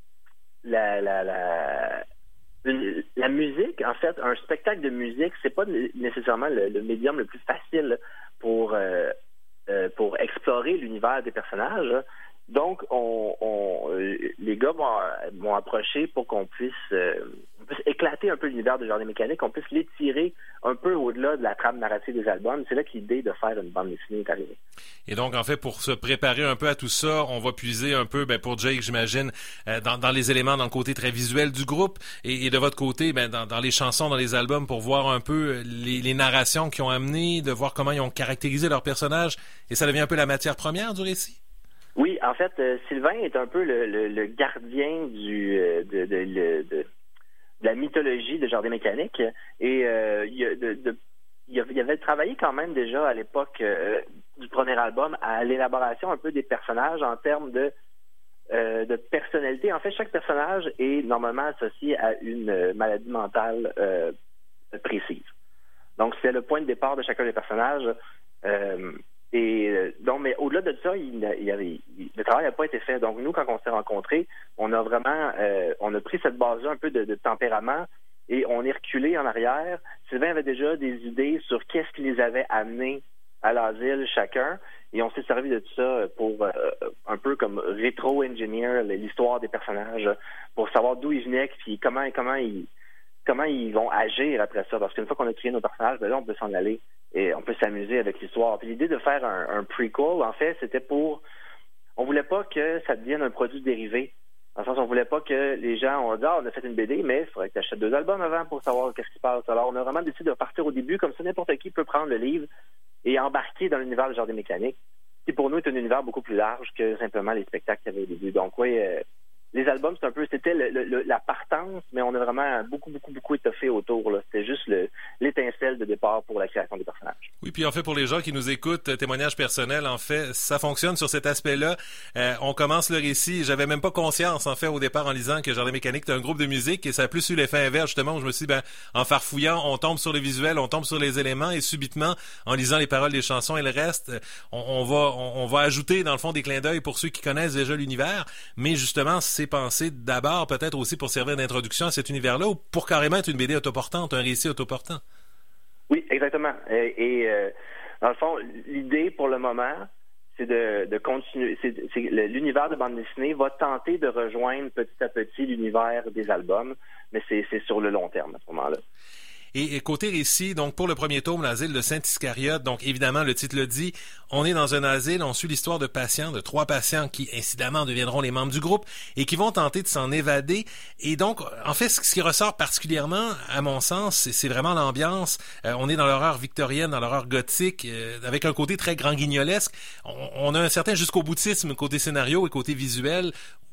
la, la, la Une, la musique, en fait, un spectacle de musique, c'est pas nécessairement le, le médium le plus facile pour euh, euh, pour explorer l'univers des personnages. Donc, on, on les gars m'ont, m'ont approché pour qu'on puisse, euh, on puisse éclater un peu l'univers de Jardin mécanique, qu'on puisse l'étirer un peu au-delà de la trame narrative des albums. C'est là que l'idée de faire une bande dessinée est arrivée. Et donc, en fait, pour se préparer un peu à tout ça, on va puiser un peu, ben, pour Jake, j'imagine, euh, dans, dans les éléments, dans le côté très visuel du groupe, et, et de votre côté, ben, dans, dans les chansons, dans les albums, pour voir un peu les, les narrations qu'ils ont amenées, de voir comment ils ont caractérisé leurs personnages, et ça devient un peu la matière première du récit? Oui, en fait, euh, Sylvain est un peu le, le, le gardien du euh, de, de, de, de, de la mythologie de Jardin mécanique. Et euh, il, de, de, il avait travaillé quand même déjà à l'époque euh, du premier album à l'élaboration un peu des personnages en termes de, euh, de personnalité. En fait, chaque personnage est normalement associé à une maladie mentale euh, précise. Donc, c'est le point de départ de chacun des personnages. Euh, Et donc, mais au-delà de ça, il, il avait, il, le travail n'a pas été fait. Donc, nous, quand on s'est rencontrés, on a vraiment, euh, on a pris cette base-là un peu de, de tempérament et on est reculé en arrière. Sylvain avait déjà des idées sur qu'est-ce qui les avait amenés à l'asile chacun, et on s'est servi de tout ça pour euh, un peu comme rétro-engineer l'histoire des personnages pour savoir d'où ils venaient, puis comment, comment ils, comment ils vont agir après ça. Parce qu'une fois qu'on a créé nos personnages, ben là, on peut s'en aller. Et on peut s'amuser avec l'histoire. Puis l'idée de faire un, un prequel, en fait, c'était pour... On voulait pas que ça devienne un produit dérivé. Dans le sens, on voulait pas que les gens ont dit « Ah, on a fait une B D, mais il faudrait que tu achètes deux albums avant pour savoir qu'est-ce qui se passe. » Alors, on a vraiment décidé de partir au début, comme ça, n'importe qui peut prendre le livre et embarquer dans l'univers du Jardin mécanique, qui pour nous est un univers beaucoup plus large que simplement les spectacles qu'il y avait au début. Donc, oui... Euh, les albums, c'est un peu, c'était le, le, la partance, mais on a vraiment beaucoup, beaucoup, beaucoup étoffé autour. Là. C'était juste le, l'étincelle de départ pour la création des personnages. Oui, puis en fait, pour les gens qui nous écoutent, témoignage personnel, en fait, ça fonctionne sur cet aspect-là. Euh, on commence le récit. J'avais même pas conscience, en fait, au départ, en lisant que Jardin mécanique était un groupe de musique, et ça a plus eu l'effet inverse, justement, où je me suis dit, ben, en farfouillant, on tombe sur le visuel, on tombe sur les éléments, et subitement, en lisant les paroles des chansons et le reste, on, on va, on, on va ajouter, dans le fond, des clins d'œil pour ceux qui connaissent déjà l'univers. Mais justement, c'est pensé d'abord peut-être aussi pour servir d'introduction à cet univers-là ou pour carrément être une B D autoportante, un récit autoportant. Oui, exactement. Et, et euh, dans le fond, l'idée pour le moment, c'est de, de continuer. C'est, c'est, l'univers de bande dessinée va tenter de rejoindre petit à petit l'univers des albums, mais c'est, c'est sur le long terme à ce moment-là. Et, et côté récit, donc pour le premier tome, l'asile de Saint-Iscariote, donc évidemment, le titre le dit, on est dans un asile, on suit l'histoire de patients, de trois patients qui, incidemment, deviendront les membres du groupe et qui vont tenter de s'en évader. Et donc, en fait, ce qui ressort particulièrement, à mon sens, c'est, c'est vraiment l'ambiance. Euh, on est dans l'horreur victorienne, dans l'horreur gothique, euh, avec un côté très grand guignolesque. On, on a un certain jusqu'au boutisme côté scénario et côté visuel.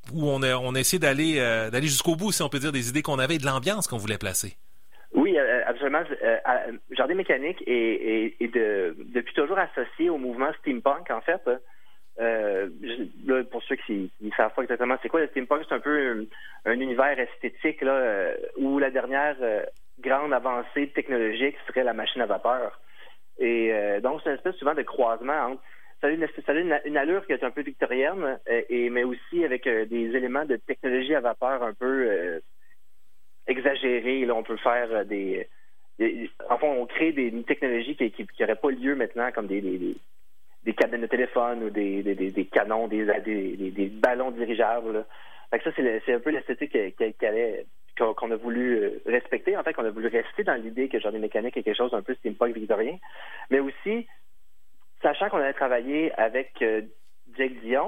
où on a, on a essayé d'aller, euh, d'aller jusqu'au bout, si on peut dire, des idées qu'on avait et de l'ambiance qu'on voulait placer. Oui, euh, absolument. Euh, Jardin mécanique est, est, est de, depuis toujours associé au mouvement steampunk, en fait. Euh, là, pour ceux qui ne savent pas exactement c'est quoi, le steampunk, c'est un peu un, un univers esthétique là, euh, où la dernière euh, grande avancée technologique serait la machine à vapeur. Et euh, donc, c'est une espèce souvent de croisement entre ça a une, ça a une, une allure qui est un peu victorienne, euh, et mais aussi avec euh, des éléments de technologie à vapeur un peu euh, exagérés. Là, on peut faire des, des enfin, on crée des une technologies qui qui n'auraient pas lieu maintenant, comme des, des, des, des cabines de téléphone ou des, des, des, des canons, des, des, des, des ballons dirigeables. Là. Fait que ça, c'est, le, c'est un peu l'esthétique qu'on, qu'on a voulu respecter. En fait, qu'on a voulu rester dans l'idée que Jardin mécanique est quelque chose d'un peu steampunk victorien. Mais aussi, sachant qu'on allait travailler avec euh, Jake Dion,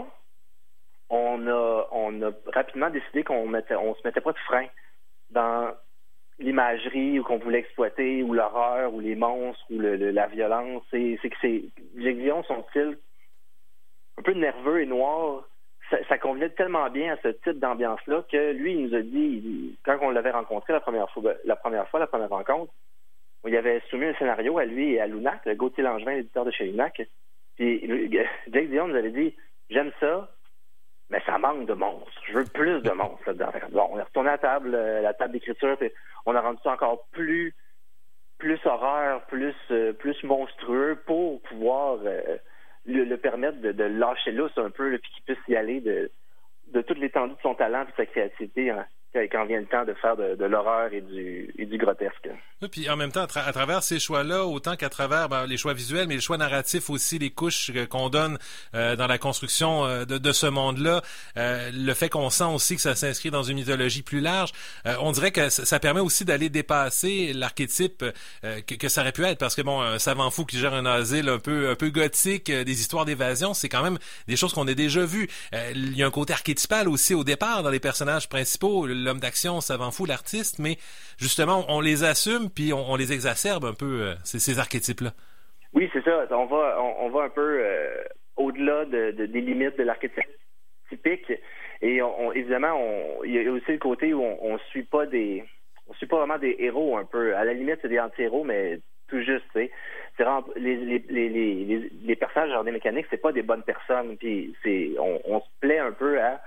on a, on a rapidement décidé qu'on mettait, on se mettait pas de frein dans l'imagerie ou qu'on voulait exploiter, ou l'horreur, ou les monstres, ou le, le, la violence. C'est, c'est que c'est Jake Dion, son style un peu nerveux et noir, ça, ça convenait tellement bien à ce type d'ambiance-là que lui, il nous a dit, il, quand on l'avait rencontré la première fois, la première fois, la première rencontre, il avait soumis un scénario à lui et à Lunac, le Gauthier Langevin, l'éditeur de chez Lunac. Puis Jake Dion nous avait dit, j'aime ça, mais ça manque de monstres. Je veux plus de monstres là-dedans. Bon, on est retourné à la table, euh, la table d'écriture, puis on a rendu ça encore plus, plus horreur, plus, euh, plus monstrueux pour pouvoir euh, le, le permettre de, de lâcher lousse un peu, là, puis qu'il puisse y aller de, de toute l'étendue de son talent et de sa créativité, hein, quand vient le temps de faire de, de l'horreur et du, et du grotesque. Oui, puis en même temps, à, tra- à travers ces choix-là, autant qu'à travers ben, les choix visuels, mais les choix narratifs aussi, les couches euh, qu'on donne euh, dans la construction euh, de, de ce monde-là, euh, le fait qu'on sent aussi que ça s'inscrit dans une mythologie plus large, euh, on dirait que ça, ça permet aussi d'aller dépasser l'archétype euh, que, que ça aurait pu être, parce que bon, un savant fou qui gère un asile un peu un peu gothique, euh, des histoires d'évasion, c'est quand même des choses qu'on a déjà vues. Euh, il y a un côté archétypal aussi au départ dans les personnages principaux, l'homme d'action, savant fou, l'artiste, mais justement, on les assume puis on, on les exacerbe un peu, euh, ces, ces archétypes-là. Oui, c'est ça. On va, on, on va un peu euh, au-delà de, de, des limites de l'archétype typique. Et on, on, évidemment, on, il y a aussi le côté où on, on suit pas des, on suit pas vraiment des héros un peu. À la limite, c'est des anti-héros, mais tout juste, tu sais. C'est vraiment, les, les, les, les, les personnages Jardin mécanique, c'est pas des bonnes personnes. Puis c'est, on, on se plaît un peu à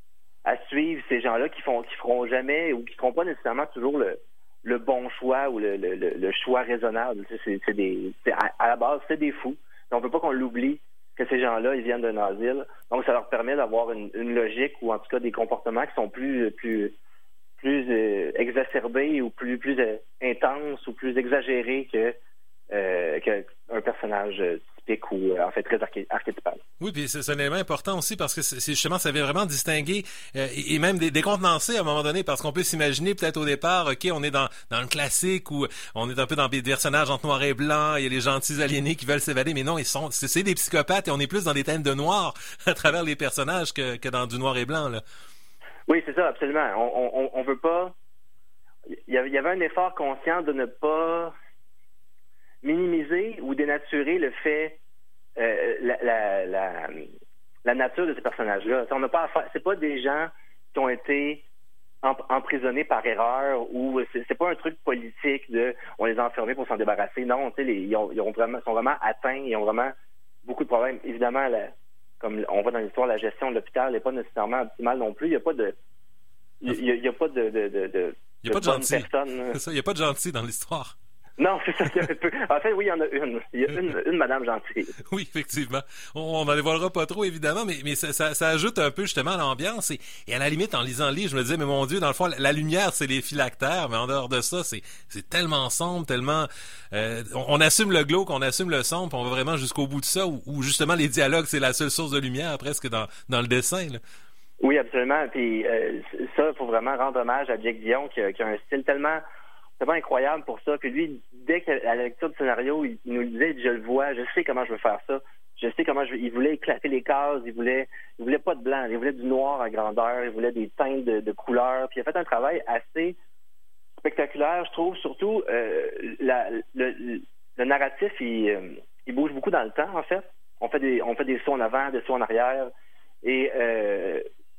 à suivre ces gens-là qui font qui feront jamais ou qui feront pas nécessairement toujours le, le bon choix ou le, le, le choix raisonnable. C'est, c'est des, c'est à, à la base, c'est des fous. Mais on veut pas qu'on l'oublie que ces gens-là, ils viennent d'un asile. Donc, ça leur permet d'avoir une, une logique ou en tout cas des comportements qui sont plus plus plus euh, exacerbés ou plus plus euh, intenses ou plus exagérés que euh, qu'un personnage typique ou euh, en fait très arché- archétypal. Oui, puis c'est, c'est un élément important aussi parce que c'est, c'est justement, ça vient vraiment distinguer euh, et, et même dé- décontenancer à un moment donné, parce qu'on peut s'imaginer peut-être au départ, ok, on est dans dans le classique où on est un peu dans des personnages en noir et blanc, il y a les gentils aliénés qui veulent s'évader, mais non, ils sont c'est, c'est des psychopathes et on est plus dans des thèmes de noir à travers les personnages que que dans du noir et blanc là. Oui, c'est ça, absolument. On on on veut pas. Il y avait, il y avait un effort conscient de ne pas minimiser ou dénaturer le fait, euh, la, la, la, la nature de ces personnages-là. On n'a pas à faire, c'est pas des gens qui ont été emprisonnés par erreur ou c'est, c'est pas un truc politique de on les a enfermés pour s'en débarrasser. Non, tu sais, ils ont, ils ont vraiment, sont vraiment atteints, ils ont vraiment beaucoup de problèmes. Évidemment, la, comme on voit dans l'histoire, la gestion de l'hôpital n'est pas nécessairement optimale non plus. Il n'y a pas de, il y a, il y a pas de, de, de, de il n'y a pas de gentil. C'est ça, il n'y a pas de gentil dans l'histoire. Non, c'est ça. En fait, oui, il y en a une. Il y a une, une madame gentille. Oui, effectivement. On n'en dévoilera pas trop, évidemment, mais, mais ça, ça, ça ajoute un peu justement à l'ambiance. Et, et à la limite, en lisant le livre, je me disais, mais mon Dieu, dans le fond, la, la lumière, c'est les phylactères, mais en dehors de ça, c'est, c'est tellement sombre, tellement... Euh, on, on assume le glauque, on assume le sombre, puis on va vraiment jusqu'au bout de ça, où, où justement les dialogues, c'est la seule source de lumière, presque, dans, dans le dessin, là. Oui, absolument. Puis euh, ça, il faut vraiment rendre hommage à Jake Dion, qui a, qui a un style tellement... C'est vraiment incroyable pour ça. Puis lui, dès qu'à la lecture du scénario, il, il nous le disait, je le vois, je sais comment je veux faire ça. Je sais comment je veux... Il voulait éclater les cases, il voulait il voulait pas de blanc, il voulait du noir à grandeur, il voulait des teintes de, de couleurs. Puis il a fait un travail assez spectaculaire, je trouve. Surtout, euh, la, le, le narratif, il, euh, il bouge beaucoup dans le temps, en fait. On fait des on fait des sauts en avant, des sauts en arrière. Et euh,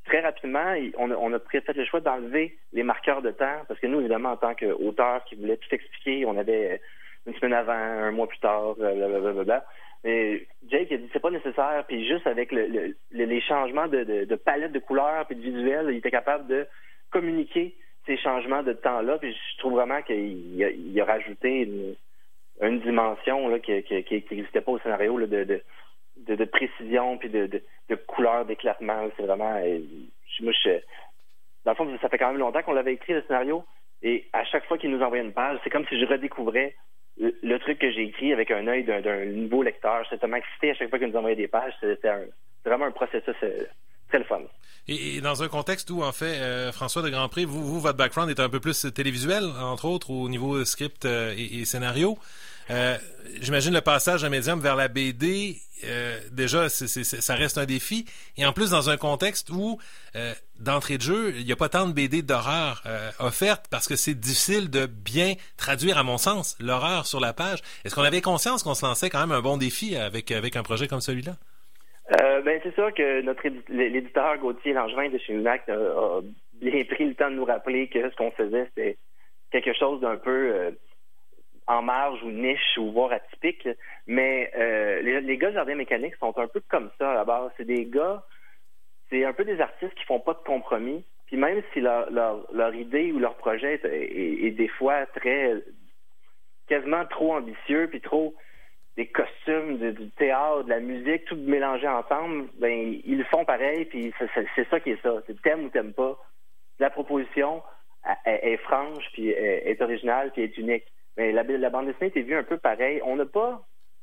très rapidement, on a, on a fait le choix d'enlever les marqueurs de temps, parce que nous, évidemment, en tant qu'auteur qui voulait tout expliquer, on avait une semaine avant, un mois plus tard, blablabla. Mais Jake a dit c'est pas nécessaire, puis juste avec le, le, les changements de, de, de palette de couleurs puis de visuels, il était capable de communiquer ces changements de temps-là, puis je trouve vraiment qu'il a, il a rajouté une, une dimension là, qui n'existait pas au scénario là, de, de, de, de précision puis de, de, de couleur, d'éclatement. C'est vraiment... Euh, moi, je, dans le fond, ça fait quand même longtemps qu'on l'avait écrit, le scénario, et à chaque fois qu'il nous envoyait une page, c'est comme si je redécouvrais le, le truc que j'ai écrit avec un œil d'un, d'un nouveau lecteur. J'étais tellement excité à chaque fois qu'il nous envoyait des pages. C'était un, vraiment un processus euh, très le fun. Et, et dans un contexte où, en fait, euh, François de Grandpré, vous, vous, votre background est un peu plus télévisuel, entre autres, au niveau script euh, et, et scénario. Euh, j'imagine le passage d'un médium vers la B D, euh, déjà, c'est, c'est, ça reste un défi. Et en plus, dans un contexte où, euh, d'entrée de jeu, il n'y a pas tant de B D d'horreur euh, offertes parce que c'est difficile de bien traduire, à mon sens, l'horreur sur la page. Est-ce qu'on avait conscience qu'on se lançait quand même un bon défi avec, avec un projet comme celui-là? Euh, ben c'est sûr que notre édi- l'éditeur Gauthier Langevin de chez Lunac a, a bien pris le temps de nous rappeler que ce qu'on faisait, c'était quelque chose d'un peu... Euh, en marge ou niche ou voire atypique, mais euh, les, les gars de Jardin Mécanique sont un peu comme ça à la base. C'est des gars, c'est un peu des artistes qui font pas de compromis, puis même si leur, leur, leur idée ou leur projet est, est, est des fois très, quasiment trop ambitieux, puis trop des costumes, du, du théâtre, de la musique, tout mélangé ensemble, ben ils le font pareil, puis c'est, c'est, c'est ça qui est ça. C'est t'aimes ou t'aimes pas. La proposition elle, elle est franche, puis elle est originale, puis elle est unique. Mais la, la bande dessinée était vue un peu pareil. On n'a pas...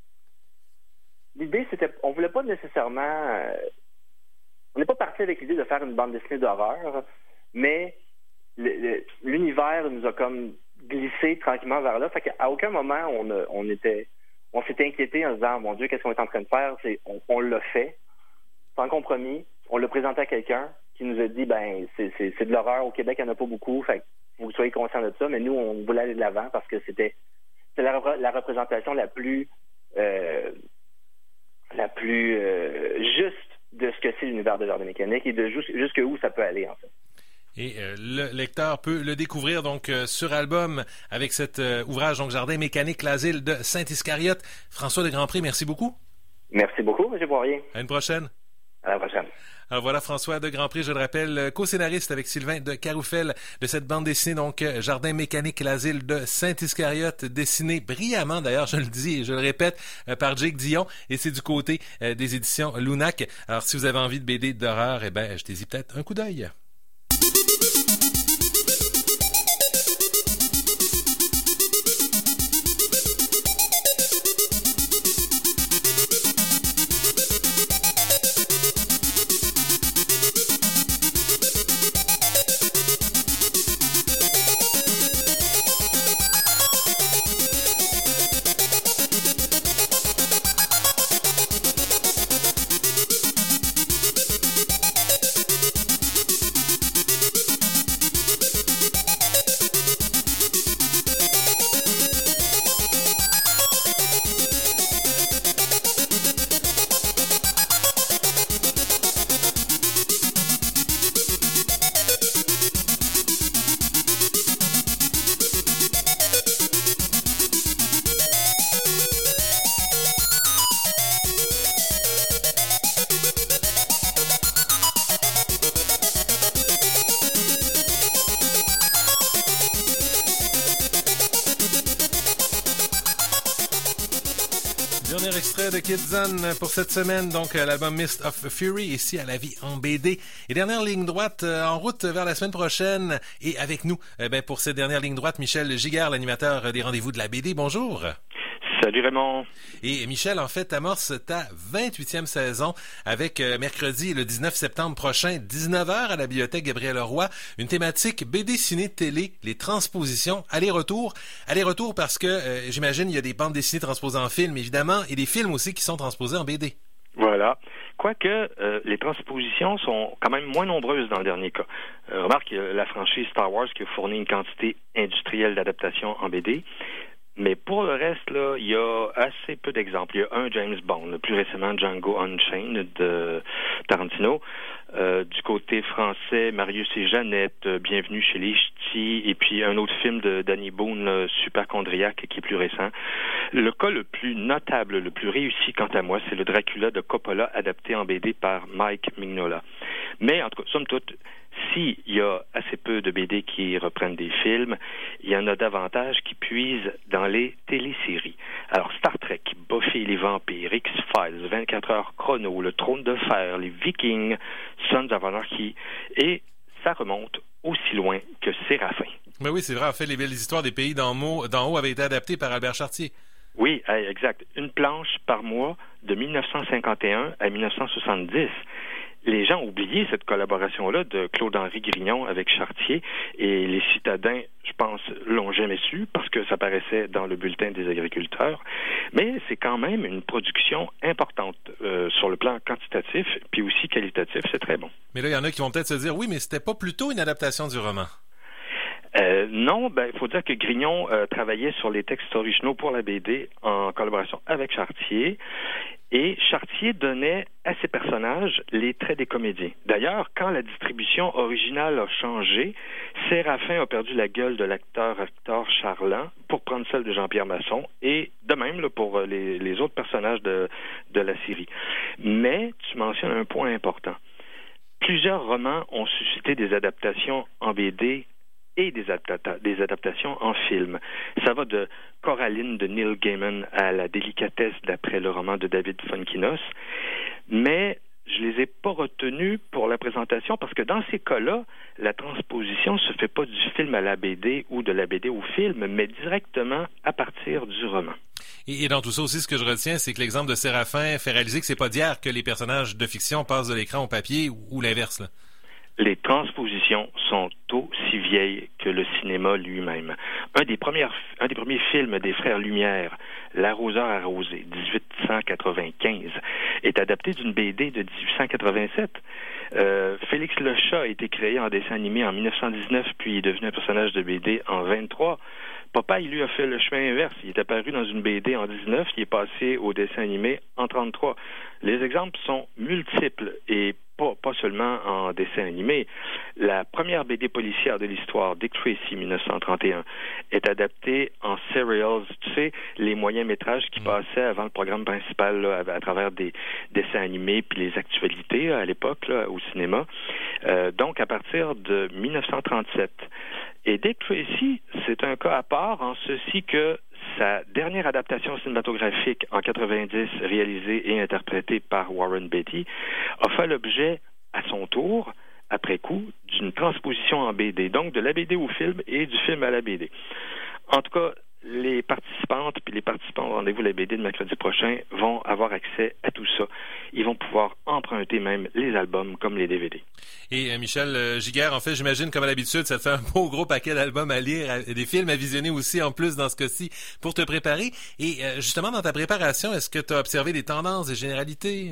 L'idée, c'était... On voulait pas nécessairement... Euh... On n'est pas parti avec l'idée de faire une bande dessinée d'horreur, mais le, le, l'univers nous a comme glissé tranquillement vers là. Fait qu'à aucun moment, on, a, on était... On s'était inquiété en se disant, mon Dieu, qu'est-ce qu'on est en train de faire? C'est, on, on l'a fait, sans compromis. On l'a présenté à quelqu'un qui nous a dit, ben, c'est, c'est, c'est de l'horreur. Au Québec, il n'y en a pas beaucoup. Fait vous soyez conscients de ça, mais nous, on voulait aller de l'avant parce que c'était, c'était la, la représentation la plus euh, la plus euh, juste de ce que c'est l'univers de Jardin Mécanique et de jusqu'où ça peut aller, en fait. Et euh, le lecteur peut le découvrir donc euh, sur album avec cet euh, ouvrage, donc Jardin Mécanique, l'asile de Saint-Iscariote. François de Grandpré, merci beaucoup. Merci beaucoup, M. Poirier. À une prochaine. À la prochaine. Alors voilà François de Grandpré, je le rappelle, co-scénariste avec Sylvain de Caroufel de cette bande dessinée, donc Jardin Mécanique, l'asile de Saint-Iscariote, dessinée brillamment d'ailleurs, je le dis et je le répète, par Jake Dion, et c'est du côté des éditions Lunac. Alors si vous avez envie de B D d'horreur, eh ben jetez-y peut-être un coup d'œil. Dernier extrait de Kidzan pour cette semaine, donc l'album Mist of Fury, ici à La Vie en B D. Et dernière ligne droite, euh, en route vers la semaine prochaine. Et avec nous, eh ben, pour cette dernière ligne droite, Michel Giguère, l'animateur des rendez-vous de la B D. Bonjour. Salut Raymond. Et Michel, en fait, amorce ta vingt-huitième saison avec euh, mercredi le dix-neuf septembre prochain, dix-neuf heures à la Bibliothèque Gabriel-Leroy, une thématique B D ciné télé, les transpositions, aller-retour. Aller-retour parce que, euh, j'imagine, il y a des bandes dessinées transposées en film, évidemment, et des films aussi qui sont transposés en B D. Voilà. Quoique euh, les transpositions sont quand même moins nombreuses dans le dernier cas. Euh, remarque, il y a la franchise Star Wars qui a fourni une quantité industrielle d'adaptation en B D. Mais pour le reste, là, il y a assez peu d'exemples. Il y a un James Bond, le plus récemment Django Unchained de Tarantino. Euh, du côté français, Marius et Jeannette, euh, Bienvenue chez les Ch'tis, et puis un autre film de Danny Boone, euh, Superchondriac, qui est plus récent. Le cas le plus notable, le plus réussi quant à moi, c'est le Dracula de Coppola, adapté en B D par Mike Mignola. Mais en tout cas, somme toute, s'il y a assez peu de B D qui reprennent des films, il y en a davantage qui puisent dans les téléséries. Alors, Star Trek, Buffy et les vampires, X-Files, vingt-quatre heures chrono, Le Trône de fer, les Vikings, Sons of Anarchy, et ça remonte aussi loin que Séraphin. Ben oui, c'est vrai. En fait, les belles histoires des pays d'en haut, d'en haut avaient été adaptées par Albert Chartier. Oui, exact. Une planche par mois de dix-neuf cent cinquante et un à dix-neuf cent soixante-dix. Les gens ont oublié cette collaboration-là de Claude-Henri Grignon avec Chartier, et les citadins, je pense, l'ont jamais su parce que ça paraissait dans le bulletin des agriculteurs. Mais c'est quand même une production importante euh, sur le plan quantitatif, puis aussi qualitatif, c'est très bon. Mais là, il y en a qui vont peut-être se dire, oui, mais c'était pas plutôt une adaptation du roman? Euh, non, ben il faut dire que Grignon euh, travaillait sur les textes originaux pour la B D en collaboration avec Chartier, et Chartier donnait à ses personnages les traits des comédiens. D'ailleurs, quand la distribution originale a changé, Séraphin a perdu la gueule de l'acteur Hector Charland pour prendre celle de Jean-Pierre Masson, et de même là, pour les, les autres personnages de, de la série. Mais tu mentionnes un point important. Plusieurs romans ont suscité des adaptations en B D et des, adapta- des adaptations en film. Ça va de Coraline de Neil Gaiman à La délicatesse d'après le roman de David Fonkinos, mais je les ai pas retenus pour la présentation parce que dans ces cas-là, la transposition se fait pas du film à la B D ou de la B D au film, mais directement à partir du roman. Et, et dans tout ça aussi, ce que je retiens, c'est que l'exemple de Séraphin fait réaliser que c'est pas d'hier que les personnages de fiction passent de l'écran au papier, ou, ou l'inverse, là. Les transpositions sont aussi vieilles que le cinéma lui-même. Un des, premières, un des premiers films des frères Lumière, L'arroseur arrosé, dix-huit cent quatre-vingt-quinze, est adapté d'une B D de dix-huit cent quatre-vingt-sept. Euh, Félix le Chat a été créé en dessin animé en dix-neuf cent dix-neuf, puis est devenu un personnage de B D en vingt-trois. Popeye, lui, a fait le chemin inverse. Il est apparu dans une B D en dix-neuf, il est passé au dessin animé en trente-trois. Les exemples sont multiples et pas, pas seulement en dessin animé. La première B D policière de l'histoire, Dick Tracy, dix-neuf cent trente et un, est adaptée en serials, tu sais, les moyens-métrages qui passaient avant le programme principal là, à, à travers des dessins animés puis les actualités là, à l'époque là, au cinéma. Euh, donc, à partir de dix-neuf cent trente-sept. Et Dick Tracy, c'est un cas à part en ceci que sa dernière adaptation cinématographique en quatre-vingt-dix, réalisée et interprétée par Warren Beatty, a fait l'objet, à son tour, après coup, d'une transposition en B D, donc de la B D au film et du film à la B D. En tout cas, les participantes puis les participants au rendez-vous de la B D de mercredi prochain vont avoir accès à tout ça. Ils vont pouvoir emprunter même les albums comme les D V D. Et euh, Michel euh, Giguère, en fait, j'imagine, comme à l'habitude, ça te fait un beau gros paquet d'albums à lire, et des films à visionner aussi, en plus, dans ce cas-ci, pour te préparer. Et euh, justement, dans ta préparation, est-ce que tu as observé des tendances, des généralités?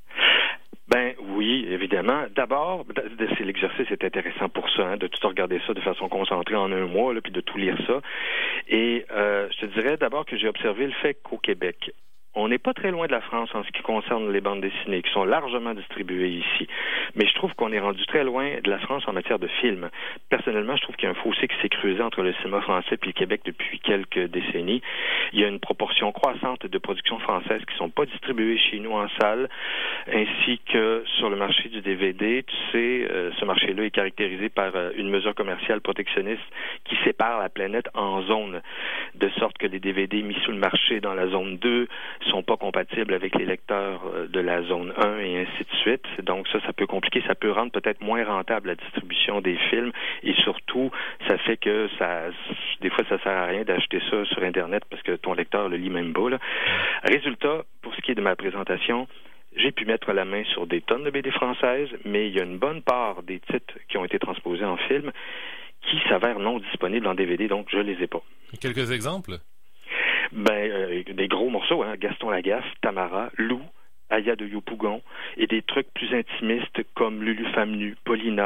Ben oui, évidemment. D'abord, c'est l'exercice est intéressant pour ça, hein, de tout regarder ça de façon concentrée en un mois, là, puis de tout lire ça. Et euh, je te dirais d'abord que j'ai observé le fait qu'au Québec, on n'est pas très loin de la France en ce qui concerne les bandes dessinées, qui sont largement distribuées ici. Mais je trouve qu'on est rendu très loin de la France en matière de films. Personnellement, je trouve qu'il y a un fossé qui s'est creusé entre le cinéma français et le Québec depuis quelques décennies. Il y a une proportion croissante de productions françaises qui ne sont pas distribuées chez nous en salle, ainsi que sur le marché du D V D. Tu sais, euh, ce marché-là est caractérisé par euh, une mesure commerciale protectionniste qui sépare la planète en zones, de sorte que les D V D mis sur le marché dans la zone deux sont pas compatibles avec les lecteurs de la zone un et ainsi de suite. Donc ça, ça peut compliquer, ça peut rendre peut-être moins rentable la distribution des films et surtout, ça fait que ça, des fois, ça sert à rien d'acheter ça sur Internet parce que ton lecteur le lit même pas, là. Résultat, pour ce qui est de ma présentation, j'ai pu mettre la main sur des tonnes de B D françaises, mais il y a une bonne part des titres qui ont été transposés en film qui s'avèrent non disponibles en D V D, donc je les ai pas. Quelques exemples? Ben, euh, des gros morceaux, hein, Gaston Lagaffe, Tamara, Lou, Aya de Yopougon, et des trucs plus intimistes comme Lulu Femme Nue, Paulina,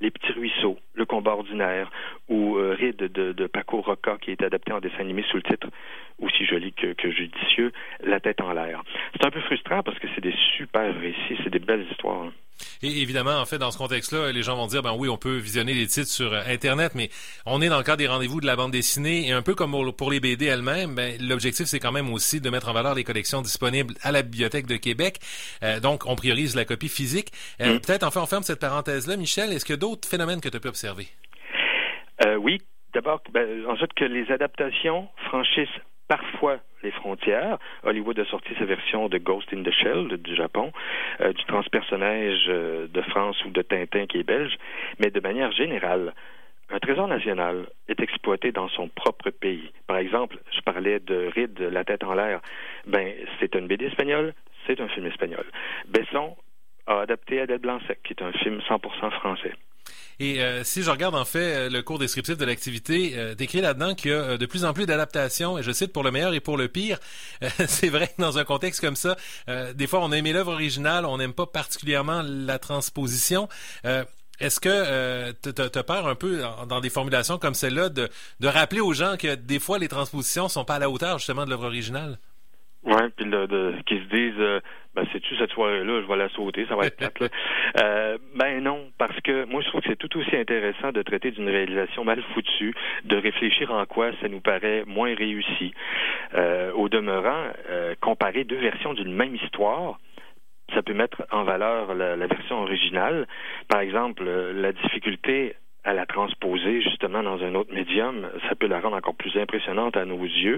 Les Petits Ruisseaux, Le Combat ordinaire, ou euh, Ride de, de Paco Roca, qui est adapté en dessin animé sous le titre aussi joli que, que judicieux, La tête en l'air. C'est un peu frustrant parce que c'est des super récits, c'est des belles histoires. Et évidemment, en fait, dans ce contexte-là, les gens vont dire, ben oui, on peut visionner les titres sur Internet, mais on est dans le cadre des rendez-vous de la bande dessinée, et un peu comme pour les B D elles-mêmes, ben, l'objectif, c'est quand même aussi de mettre en valeur les collections disponibles à la Bibliothèque de Québec. Euh, donc, on priorise la copie physique. Euh, mmh. Peut-être, enfin, on ferme cette parenthèse-là. Michel, est-ce qu'il y a d'autres phénomènes que tu as pu observer? Euh, oui. D'abord, ben, en fait, que les adaptations franchissent parfois les frontières. Hollywood a sorti sa version de Ghost in the Shell du Japon, euh, du transpersonnage euh, de France ou de Tintin qui est belge, mais de manière générale, un trésor national est exploité dans son propre pays. Par exemple, je parlais de Ride, La tête en l'air. Ben, c'est une B D espagnole, c'est un film espagnol. Besson a adapté Adèle Blanc-Sec, qui est un film cent pour cent français. Et euh, si je regarde en fait le cours descriptif de l'activité, euh, t'écris là-dedans qu'il y a de plus en plus d'adaptations, et je cite, pour le meilleur et pour le pire. Euh, c'est vrai que dans un contexte comme ça, euh, des fois on a aimé l'œuvre originale, on n'aime pas particulièrement la transposition. Euh, Est-ce que euh, tu as peur un peu, dans des formulations comme celle-là, de, de rappeler aux gens que des fois les transpositions sont pas à la hauteur justement de l'œuvre originale? Oui, puis de, de, qu'ils se disent, euh, ben c'est-tu cette soirée-là, je vais la sauter, ça va être plate. Là. Euh, ben non, parce que moi je trouve que c'est tout aussi intéressant de traiter d'une réalisation mal foutue, de réfléchir en quoi ça nous paraît moins réussi. Euh, au demeurant, euh, comparer deux versions d'une même histoire, ça peut mettre en valeur la, la version originale. Par exemple, la difficulté à la transposer justement dans un autre médium, ça peut la rendre encore plus impressionnante à nos yeux.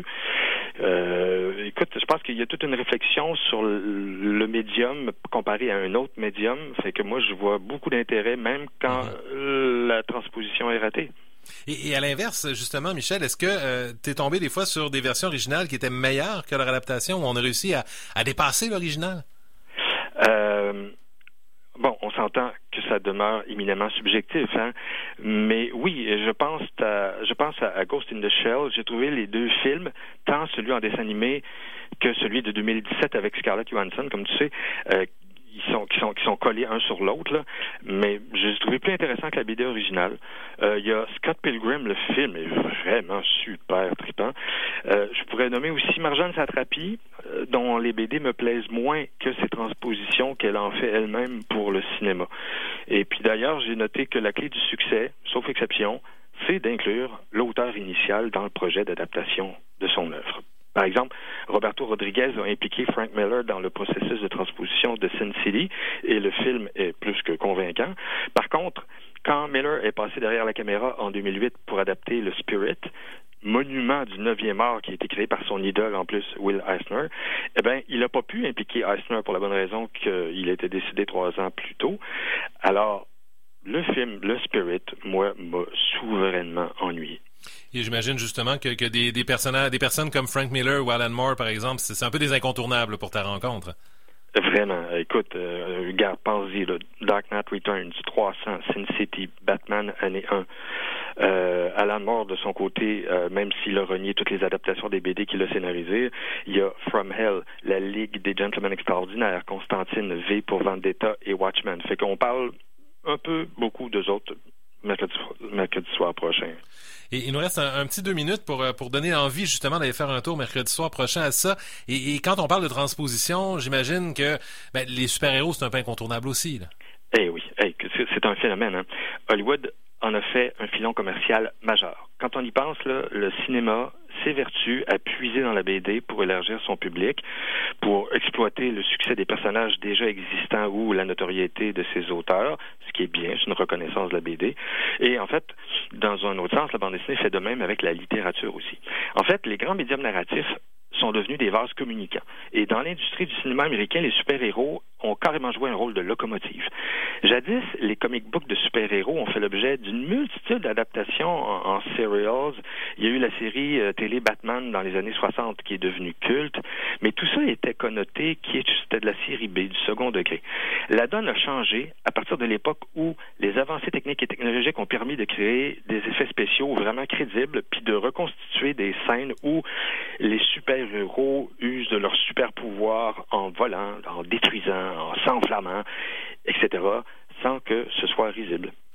Euh, écoute, je pense qu'il y a toute une réflexion sur le, le médium comparé à un autre médium, fait que moi je vois beaucoup d'intérêt même quand mm-hmm. la transposition est ratée. Et, et à l'inverse, justement, Michel, est-ce que euh, tu es tombé des fois sur des versions originales qui étaient meilleures que leur adaptation, où on a réussi à, à dépasser l'original? Euh... Bon, on s'entend que ça demeure éminemment subjectif, hein. Mais oui, je pense à, je pense à, à Ghost in the Shell. J'ai trouvé les deux films, tant celui en dessin animé que celui de deux mille dix-sept avec Scarlett Johansson, comme tu sais, euh, ils sont, qui sont, qui sont collés un sur l'autre, là. Mais je l'ai trouvé plus intéressant que la B D originale. Euh, il y a Scott Pilgrim, le film est vraiment super trippant. Euh, je pourrais nommer aussi Marjane Satrapi, euh, dont les B D me plaisent moins que ses transpositions qu'elle en fait elle-même pour le cinéma. Et puis d'ailleurs, j'ai noté que la clé du succès, sauf exception, c'est d'inclure l'auteur initial dans le projet d'adaptation de son œuvre. Par exemple, Roberto Rodriguez a impliqué Frank Miller dans le processus de transposition de Sin City et le film est plus que convaincant. Par contre, quand Miller est passé derrière la caméra en deux mille huit pour adapter le Spirit, monument du neuvième art qui a été créé par son idole en plus, Will Eisner, eh bien, il n'a pas pu impliquer Eisner pour la bonne raison qu'il a été décédé trois ans plus tôt. Alors, le film, le Spirit, moi, m'a souverainement ennuyé. Et j'imagine justement que, que des, des, personnages, des personnes comme Frank Miller ou Alan Moore, par exemple, c'est, c'est un peu des incontournables pour ta rencontre. Vraiment. Écoute, euh, regarde, pense-y, là, Dark Knight Returns, trois cents, Sin City, Batman, année un. Euh, Alan Moore, de son côté, euh, même s'il a renié toutes les adaptations des B D qu'il a scénarisées, il y a From Hell, La Ligue des Gentlemen Extraordinaires, Constantine, V pour Vendetta et Watchmen. Fait qu'on parle un peu, beaucoup d'eux autres mercredi, mercredi soir prochain. Et il nous reste un, un petit deux minutes pour, pour donner envie justement d'aller faire un tour mercredi soir prochain à ça. Et, et quand on parle de transposition, j'imagine que ben, les super-héros, c'est un peu incontournable aussi. Là. Eh oui, hey, c'est, c'est un phénomène. Hein. Hollywood en a fait un filon commercial majeur. Quand on y pense, là, le cinéma s'évertue à puiser dans la B D pour élargir son public, pour exploiter le succès des personnages déjà existants ou la notoriété de ses auteurs, ce qui est bien, c'est une reconnaissance de la B D. Et en fait, dans un autre sens, la bande dessinée fait de même avec la littérature aussi. En fait, les grands médiums narratifs sont devenus des vases communicants. Et dans l'industrie du cinéma américain, les super-héros ont carrément joué un rôle de locomotive. Jadis, les comic books de super-héros ont fait l'objet d'une multitude d'adaptations en, en serials. Il y a eu la série euh, télé Batman dans les années soixante qui est devenue culte, mais tout ça était connoté qui c'était de la série B, du second degré. La donne a changé à partir de l'époque où les avancées techniques et technologiques ont permis de créer des effets spéciaux vraiment crédibles, puis de reconstituer des scènes où les super-héros usent de leurs super-pouvoirs en volant, en détruisant, en s'enflammant, et cetera, sans que ce soit risible.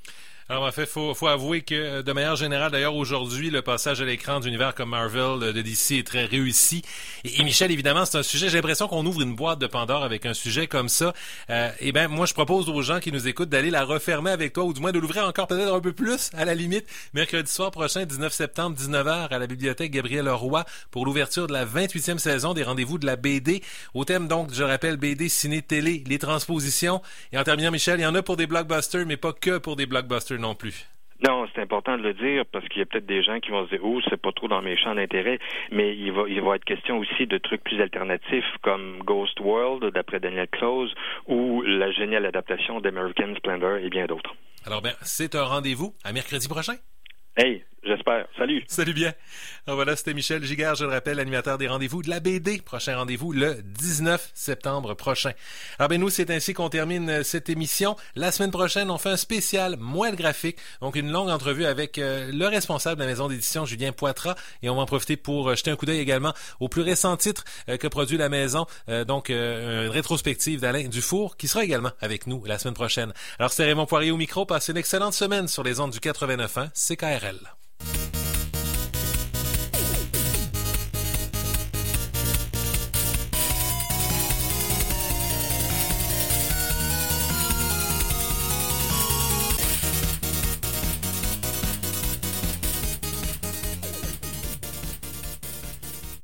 Alors en fait, faut faut avouer que de manière générale, d'ailleurs aujourd'hui, le passage à l'écran d'univers comme Marvel de D C est très réussi. Et, et Michel, évidemment, c'est un sujet. J'ai l'impression qu'on ouvre une boîte de Pandore avec un sujet comme ça. Euh, et ben moi, je propose aux gens qui nous écoutent d'aller la refermer avec toi, ou du moins de l'ouvrir encore peut-être un peu plus à la limite. Mercredi soir prochain, dix-neuf septembre, dix-neuf heures, à la bibliothèque Gabriel Leroy pour l'ouverture de la vingt-huitième saison des Rendez-vous de la B D. Au thème donc, je rappelle, B D, ciné, télé, les transpositions. Et en terminant, Michel, il y en a pour des blockbusters, mais pas que pour des blockbusters non plus. Non, c'est important de le dire parce qu'il y a peut-être des gens qui vont se dire « Oh, c'est pas trop dans mes champs d'intérêt », mais il va, il va être question aussi de trucs plus alternatifs comme Ghost World, d'après Daniel Close, ou la géniale adaptation d'American Splendor et bien d'autres. Alors ben, c'est un rendez-vous à mercredi prochain. Hey, j'espère. Salut. Salut bien. Alors voilà, c'était Michel Giguère, je le rappelle, animateur des Rendez-vous de la B D. Prochain rendez-vous le dix-neuf septembre prochain. Alors ben nous, c'est ainsi qu'on termine cette émission. La semaine prochaine, on fait un spécial Mouette graphique, donc une longue entrevue avec euh, le responsable de la maison d'édition, Julien Poitras, et on va en profiter pour euh, jeter un coup d'œil également aux plus récents titres euh, que produit la maison, euh, donc euh, une rétrospective d'Alain Dufour, qui sera également avec nous la semaine prochaine. Alors c'était Raymond Poirier au micro, passez une excellente semaine sur les ondes du quatre-vingt-neuf point un C K R L.